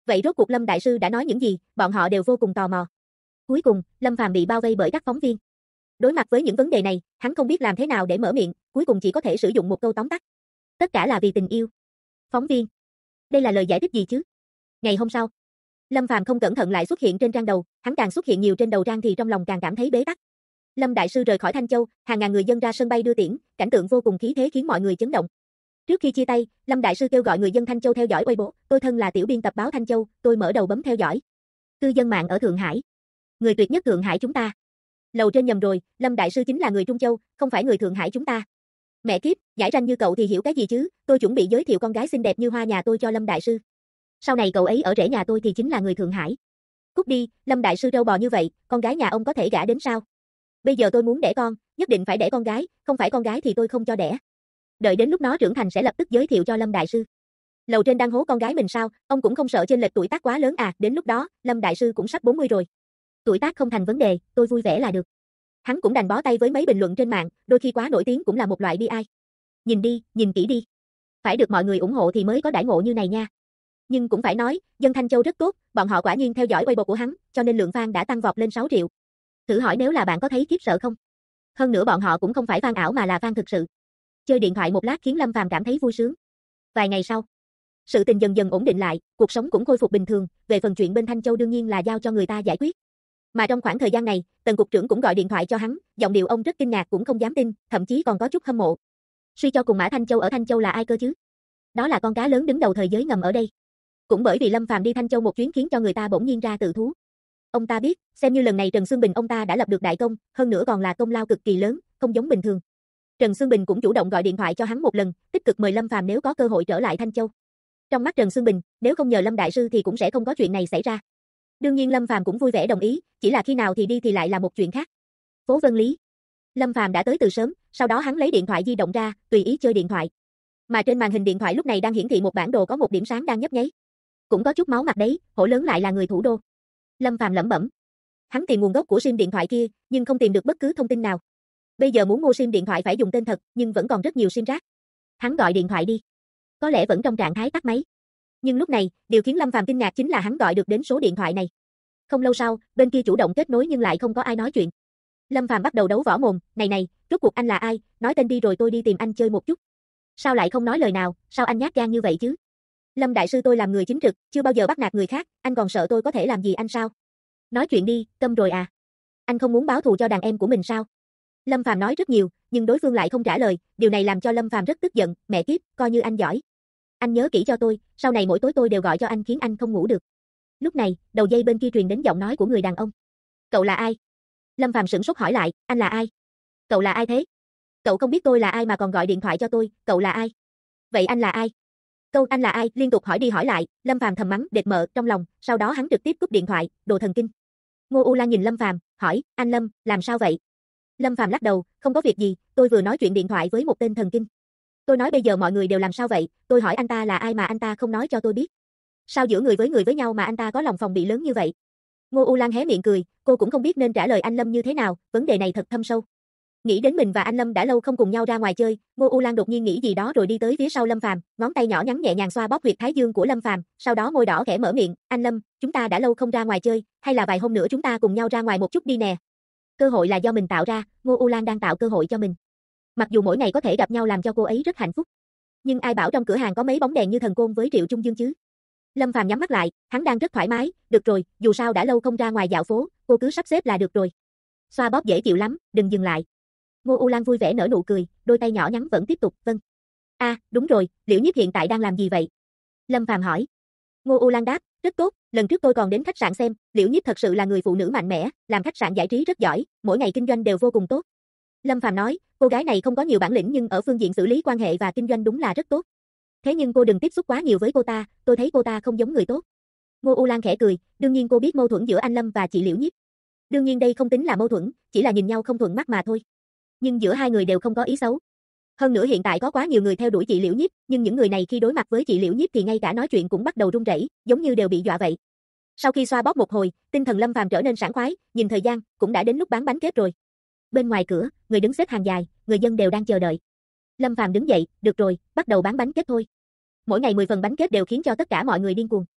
Vậy rốt cuộc Lâm đại sư đã nói những gì, bọn họ đều vô cùng tò mò. Cuối cùng, Lâm Phàm bị bao vây bởi các phóng viên. Đối mặt với những vấn đề này, hắn không biết làm thế nào để mở miệng, cuối cùng chỉ có thể sử dụng một câu tóm tắt. Tất cả là vì tình yêu. Phóng viên. Đây là lời giải thích gì chứ? Ngày hôm sau, Lâm Phàm không cẩn thận lại xuất hiện trên trang đầu, hắn càng xuất hiện nhiều trên đầu trang thì trong lòng càng cảm thấy bế tắc. Lâm đại sư rời khỏi Thanh Châu, hàng ngàn người dân ra sân bay đưa tiễn, cảnh tượng vô cùng khí thế khiến mọi người chấn động. Trước khi chia tay, Lâm đại sư kêu gọi người dân Thanh Châu theo dõi Weibo, tôi thân là tiểu biên tập báo Thanh Châu, tôi mở đầu bấm theo dõi. Cư dân mạng ở Thượng Hải. Người tuyệt nhất Thượng Hải chúng ta. Lầu trên nhầm rồi, Lâm đại sư chính là người Trung Châu, không phải người Thượng Hải chúng ta. Mẹ kiếp, nhãi ranh như cậu thì hiểu cái gì chứ, tôi chuẩn bị giới thiệu con gái xinh đẹp như hoa nhà tôi cho Lâm đại sư. Sau này cậu ấy ở rể nhà tôi thì chính là người Thượng Hải. Cút đi, Lâm đại sư trâu bò như vậy, con gái nhà ông có thể gả đến sao? Bây giờ tôi muốn đẻ con, nhất định phải đẻ con gái, không phải con gái thì tôi không cho đẻ. Đợi đến lúc nó trưởng thành sẽ lập tức giới thiệu cho Lâm đại sư. Lầu trên đang hố con gái mình sao, ông cũng không sợ chênh lệch tuổi tác quá lớn à, đến lúc đó, Lâm đại sư cũng sắp 40 rồi. Tuổi tác không thành vấn đề, tôi vui vẻ là được. Hắn cũng đành bó tay với mấy bình luận trên mạng, đôi khi quá nổi tiếng cũng là một loại bi ai. Nhìn đi, nhìn kỹ đi. Phải được mọi người ủng hộ thì mới có đãi ngộ như này nha. Nhưng cũng phải nói, dân Thanh Châu rất tốt, bọn họ quả nhiên theo dõi Weibo của hắn, cho nên lượng fan đã tăng vọt lên 6 triệu. Thử hỏi nếu là bạn có thấy khiếp sợ không? Hơn nữa bọn họ cũng không phải fan ảo mà là fan thực sự. Chơi điện thoại một lát khiến Lâm Phàm cảm thấy vui sướng. Vài ngày sau, sự tình dần dần ổn định lại, cuộc sống cũng khôi phục bình thường, về phần chuyện bên Thanh Châu đương nhiên là giao cho người ta giải quyết. Mà trong khoảng thời gian này, Tần cục trưởng cũng gọi điện thoại cho hắn, giọng điệu ông rất kinh ngạc cũng không dám tin, thậm chí còn có chút hâm mộ. Suy cho cùng Mã Thanh Châu ở Thanh Châu là ai cơ chứ? Đó là con cá lớn đứng đầu thời giới ngầm ở đây. Cũng bởi vì Lâm Phàm đi Thanh Châu một chuyến khiến cho người ta bỗng nhiên ra tự thú. Ông ta biết, xem như lần này Trần Xương Bình ông ta đã lập được đại công, hơn nữa còn là công lao cực kỳ lớn, không giống bình thường. Trần Xương Bình cũng chủ động gọi điện thoại cho hắn một lần, tích cực mời Lâm Phàm nếu có cơ hội trở lại Thanh Châu. Trong mắt Trần Xương Bình, nếu không nhờ Lâm đại sư thì cũng sẽ không có chuyện này xảy ra. Đương nhiên Lâm Phàm cũng vui vẻ đồng ý, chỉ là khi nào thì đi thì lại là một chuyện khác. Phố Vân Lý. Lâm Phàm đã tới từ sớm, sau đó hắn lấy điện thoại di động ra, tùy ý chơi điện thoại. Mà trên màn hình điện thoại lúc này đang hiển thị một bản đồ có một điểm sáng đang nhấp nháy. Cũng có chút máu mặt đấy, hổ lớn lại là người thủ đô. Lâm Phàm lẩm bẩm. Hắn tìm nguồn gốc của sim điện thoại kia, nhưng không tìm được bất cứ thông tin nào. Bây giờ muốn mua sim điện thoại phải dùng tên thật, nhưng vẫn còn rất nhiều sim rác. Hắn gọi điện thoại đi. Có lẽ vẫn trong trạng thái tắt máy. Nhưng lúc này, điều khiến Lâm Phàm kinh ngạc chính là hắn gọi được đến số điện thoại này. Không lâu sau, bên kia chủ động kết nối nhưng lại không có ai nói chuyện. Lâm Phàm bắt đầu đấu võ mồm, này, rốt cuộc anh là ai, nói tên đi rồi tôi đi tìm anh chơi một chút. Sao lại không nói lời nào, sao anh nhát gan như vậy chứ? Lâm đại sư tôi làm người chính trực, chưa bao giờ bắt nạt người khác, anh còn sợ tôi có thể làm gì anh sao? Nói chuyện đi, câm rồi à? Anh không muốn báo thù cho đàn em của mình sao? Lâm Phàm nói rất nhiều, nhưng đối phương lại không trả lời, điều này làm cho Lâm Phàm rất tức giận, mẹ kiếp, coi như anh giỏi. Anh nhớ kỹ cho tôi, sau này mỗi tối tôi đều gọi cho anh khiến anh không ngủ được. Lúc này, đầu dây bên kia truyền đến giọng nói của người đàn ông. Cậu là ai? Lâm Phàm sửng sốt hỏi lại, anh là ai? Cậu là ai thế? Cậu không biết tôi là ai mà còn gọi điện thoại cho tôi, cậu là ai? Vậy anh là ai? Câu anh là ai liên tục hỏi đi hỏi lại, Lâm Phàm thầm mắng đệt mợ trong lòng, sau đó hắn trực tiếp cúp điện thoại, đồ thần kinh. Ngô U Lan nhìn Lâm Phàm, hỏi, anh Lâm, làm sao vậy? Lâm Phàm lắc đầu, không có việc gì, tôi vừa nói chuyện điện thoại với một tên thần kinh. Tôi nói bây giờ mọi người đều làm sao vậy, tôi hỏi anh ta là ai mà anh ta không nói cho tôi biết. Sao giữa người với nhau mà anh ta có lòng phòng bị lớn như vậy? Ngô U Lan hé miệng cười, cô cũng không biết nên trả lời anh Lâm như thế nào, vấn đề này thật thâm sâu. Nghĩ đến mình và anh Lâm đã lâu không cùng nhau ra ngoài chơi, Ngô U Lan đột nhiên nghĩ gì đó rồi đi tới phía sau Lâm Phàm, ngón tay nhỏ nhắn nhẹ nhàng xoa bóp huyệt thái dương của Lâm Phàm, sau đó môi đỏ khẽ mở miệng, anh Lâm, chúng ta đã lâu không ra ngoài chơi, hay là vài hôm nữa chúng ta cùng nhau ra ngoài một chút đi nè. Cơ hội là do mình tạo ra, Ngô U Lan đang tạo cơ hội cho mình. Mặc dù mỗi ngày có thể gặp nhau làm cho cô ấy rất hạnh phúc, nhưng ai bảo trong cửa hàng có mấy bóng đèn như thần côn với Triệu Trung Dương chứ? Lâm Phàm nhắm mắt lại, hắn đang rất thoải mái, được rồi, dù sao đã lâu không ra ngoài dạo phố, cô cứ sắp xếp là được rồi. Xoa bóp dễ chịu lắm, đừng dừng lại. Ngô U Lan vui vẻ nở nụ cười, đôi tay nhỏ nhắn vẫn tiếp tục, vâng. Đúng rồi, Liễu Nhiếp hiện tại đang làm gì vậy? Lâm Phàm hỏi. Ngô U Lan đáp, rất tốt, lần trước tôi còn đến khách sạn xem, Liễu Nhiếp thật sự là người phụ nữ mạnh mẽ, làm khách sạn giải trí rất giỏi, mỗi ngày kinh doanh đều vô cùng tốt. Lâm Phàm nói, cô gái này không có nhiều bản lĩnh nhưng ở phương diện xử lý quan hệ và kinh doanh đúng là rất tốt. Thế nhưng cô đừng tiếp xúc quá nhiều với cô ta, tôi thấy cô ta không giống người tốt. Ngô U Lan khẽ cười, đương nhiên cô biết mâu thuẫn giữa anh Lâm và chị Liễu Nhiếp. Đương nhiên đây không tính là mâu thuẫn, chỉ là nhìn nhau không thuận mắt mà thôi. Nhưng giữa hai người đều không có ý xấu. Hơn nữa hiện tại có quá nhiều người theo đuổi chị Liễu Nhiếp, nhưng những người này khi đối mặt với chị Liễu Nhiếp thì ngay cả nói chuyện cũng bắt đầu run rẩy, giống như đều bị dọa vậy. Sau khi xoa bóp một hồi, tinh thần Lâm Phàm trở nên sảng khoái, nhìn thời gian, cũng đã đến lúc bán bánh kết rồi. Bên ngoài cửa, người đứng xếp hàng dài, người dân đều đang chờ đợi. Lâm Phàm đứng dậy, được rồi, bắt đầu bán bánh kết thôi. Mỗi ngày 10 phần bánh kết đều khiến cho tất cả mọi người điên cuồng.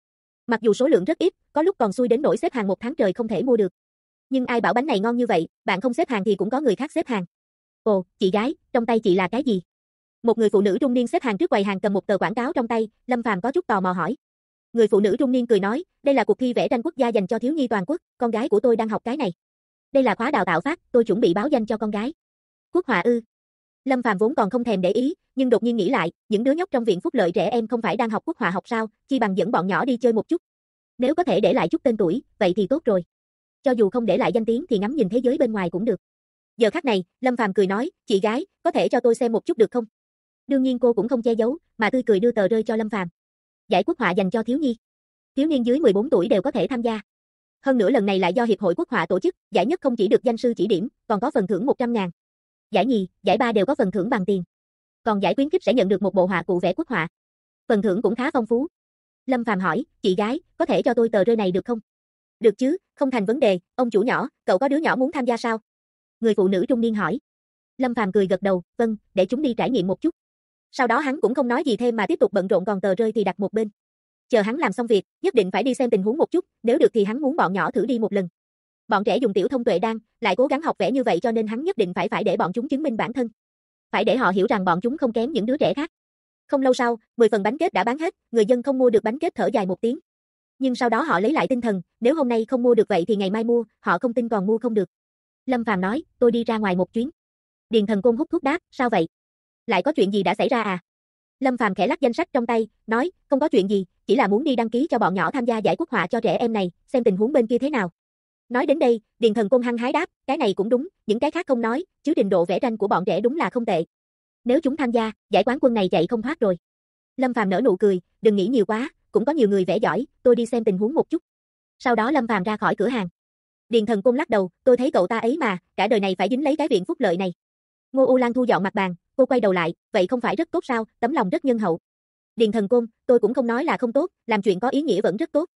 Mặc dù số lượng rất ít, có lúc còn xui đến nỗi xếp hàng một tháng trời không thể mua được. Nhưng ai bảo bánh này ngon như vậy, bạn không xếp hàng thì cũng có người khác xếp hàng. Ồ, chị gái, trong tay chị là cái gì? Một người phụ nữ trung niên xếp hàng trước quầy hàng cầm một tờ quảng cáo trong tay, Lâm Phàm có chút tò mò hỏi. Người phụ nữ trung niên cười nói, đây là cuộc thi vẽ tranh quốc gia dành cho thiếu nhi toàn quốc, con gái của tôi đang học cái này. Đây là khóa đào tạo Pháp, tôi chuẩn bị báo danh cho con gái. Quốc họa ư? Lâm Phàm vốn còn không thèm để ý, nhưng đột nhiên nghĩ lại, những đứa nhóc trong viện phúc lợi trẻ em không phải đang học quốc họa học sao, chi bằng dẫn bọn nhỏ đi chơi một chút. Nếu có thể để lại chút tên tuổi, vậy thì tốt rồi. Cho dù không để lại danh tiếng thì ngắm nhìn thế giới bên ngoài cũng được. Giờ khắc này, Lâm Phàm cười nói, chị gái, có thể cho tôi xem một chút được không? Đương nhiên cô cũng không che giấu, mà tươi cười đưa tờ rơi cho Lâm Phàm. Giải quốc họa dành cho thiếu nhi. Thiếu niên dưới 14 tuổi đều có thể tham gia. Hơn nữa lần này lại do Hiệp hội Quốc họa tổ chức, giải nhất không chỉ được danh sư chỉ điểm, còn có phần thưởng 100.000. Giải nhì, giải ba đều có phần thưởng bằng tiền. Còn giải khuyến khích sẽ nhận được một bộ họa cụ vẽ quốc họa. Phần thưởng cũng khá phong phú. Lâm Phàm hỏi, chị gái, có thể cho tôi tờ rơi này được không? Được chứ, không thành vấn đề, ông chủ nhỏ, cậu có đứa nhỏ muốn tham gia sao? Người phụ nữ trung niên hỏi. Lâm Phàm cười gật đầu, vâng, để chúng đi trải nghiệm một chút. Sau đó hắn cũng không nói gì thêm mà tiếp tục bận rộn, còn tờ rơi thì đặt một bên. Chờ hắn làm xong việc, nhất định phải đi xem tình huống một chút, nếu được thì hắn muốn bọn nhỏ thử đi một lần. Bọn trẻ dùng tiểu thông tuệ đan, lại cố gắng học vẽ như vậy cho nên hắn nhất định phải để bọn chúng chứng minh bản thân. Phải để họ hiểu rằng bọn chúng không kém những đứa trẻ khác. Không lâu sau, 10 phần bánh kết đã bán hết, người dân không mua được bánh kết thở dài một tiếng. Nhưng sau đó họ lấy lại tinh thần, nếu hôm nay không mua được vậy thì ngày mai mua, họ không tin còn mua không được. Lâm Phàm nói, tôi đi ra ngoài một chuyến. Điền Thần Côn hút thuốc đáp, sao vậy? Lại có chuyện gì đã xảy ra à? Lâm Phàm khẽ lắc danh sách trong tay, nói, không có chuyện gì, chỉ là muốn đi đăng ký cho bọn nhỏ tham gia giải quốc họa cho trẻ em này, xem tình huống bên kia thế nào. Nói đến đây, Điền Thần Côn hăng hái đáp, cái này cũng đúng, những cái khác không nói, chứ trình độ vẽ tranh của bọn trẻ đúng là không tệ. Nếu chúng tham gia, giải quán quân này chạy không thoát rồi. Lâm Phàm nở nụ cười, đừng nghĩ nhiều quá, cũng có nhiều người vẽ giỏi, tôi đi xem tình huống một chút. Sau đó Lâm Phàm ra khỏi cửa hàng. Điền Thần Côn lắc đầu, tôi thấy cậu ta ấy mà, cả đời này phải dính lấy cái viện phúc lợi này. Ngô U Lan thu dọn mặt bàn, cô quay đầu lại, vậy không phải rất tốt sao, tấm lòng rất nhân hậu. Điền Thần Côn, tôi cũng không nói là không tốt, làm chuyện có ý nghĩa vẫn rất tốt.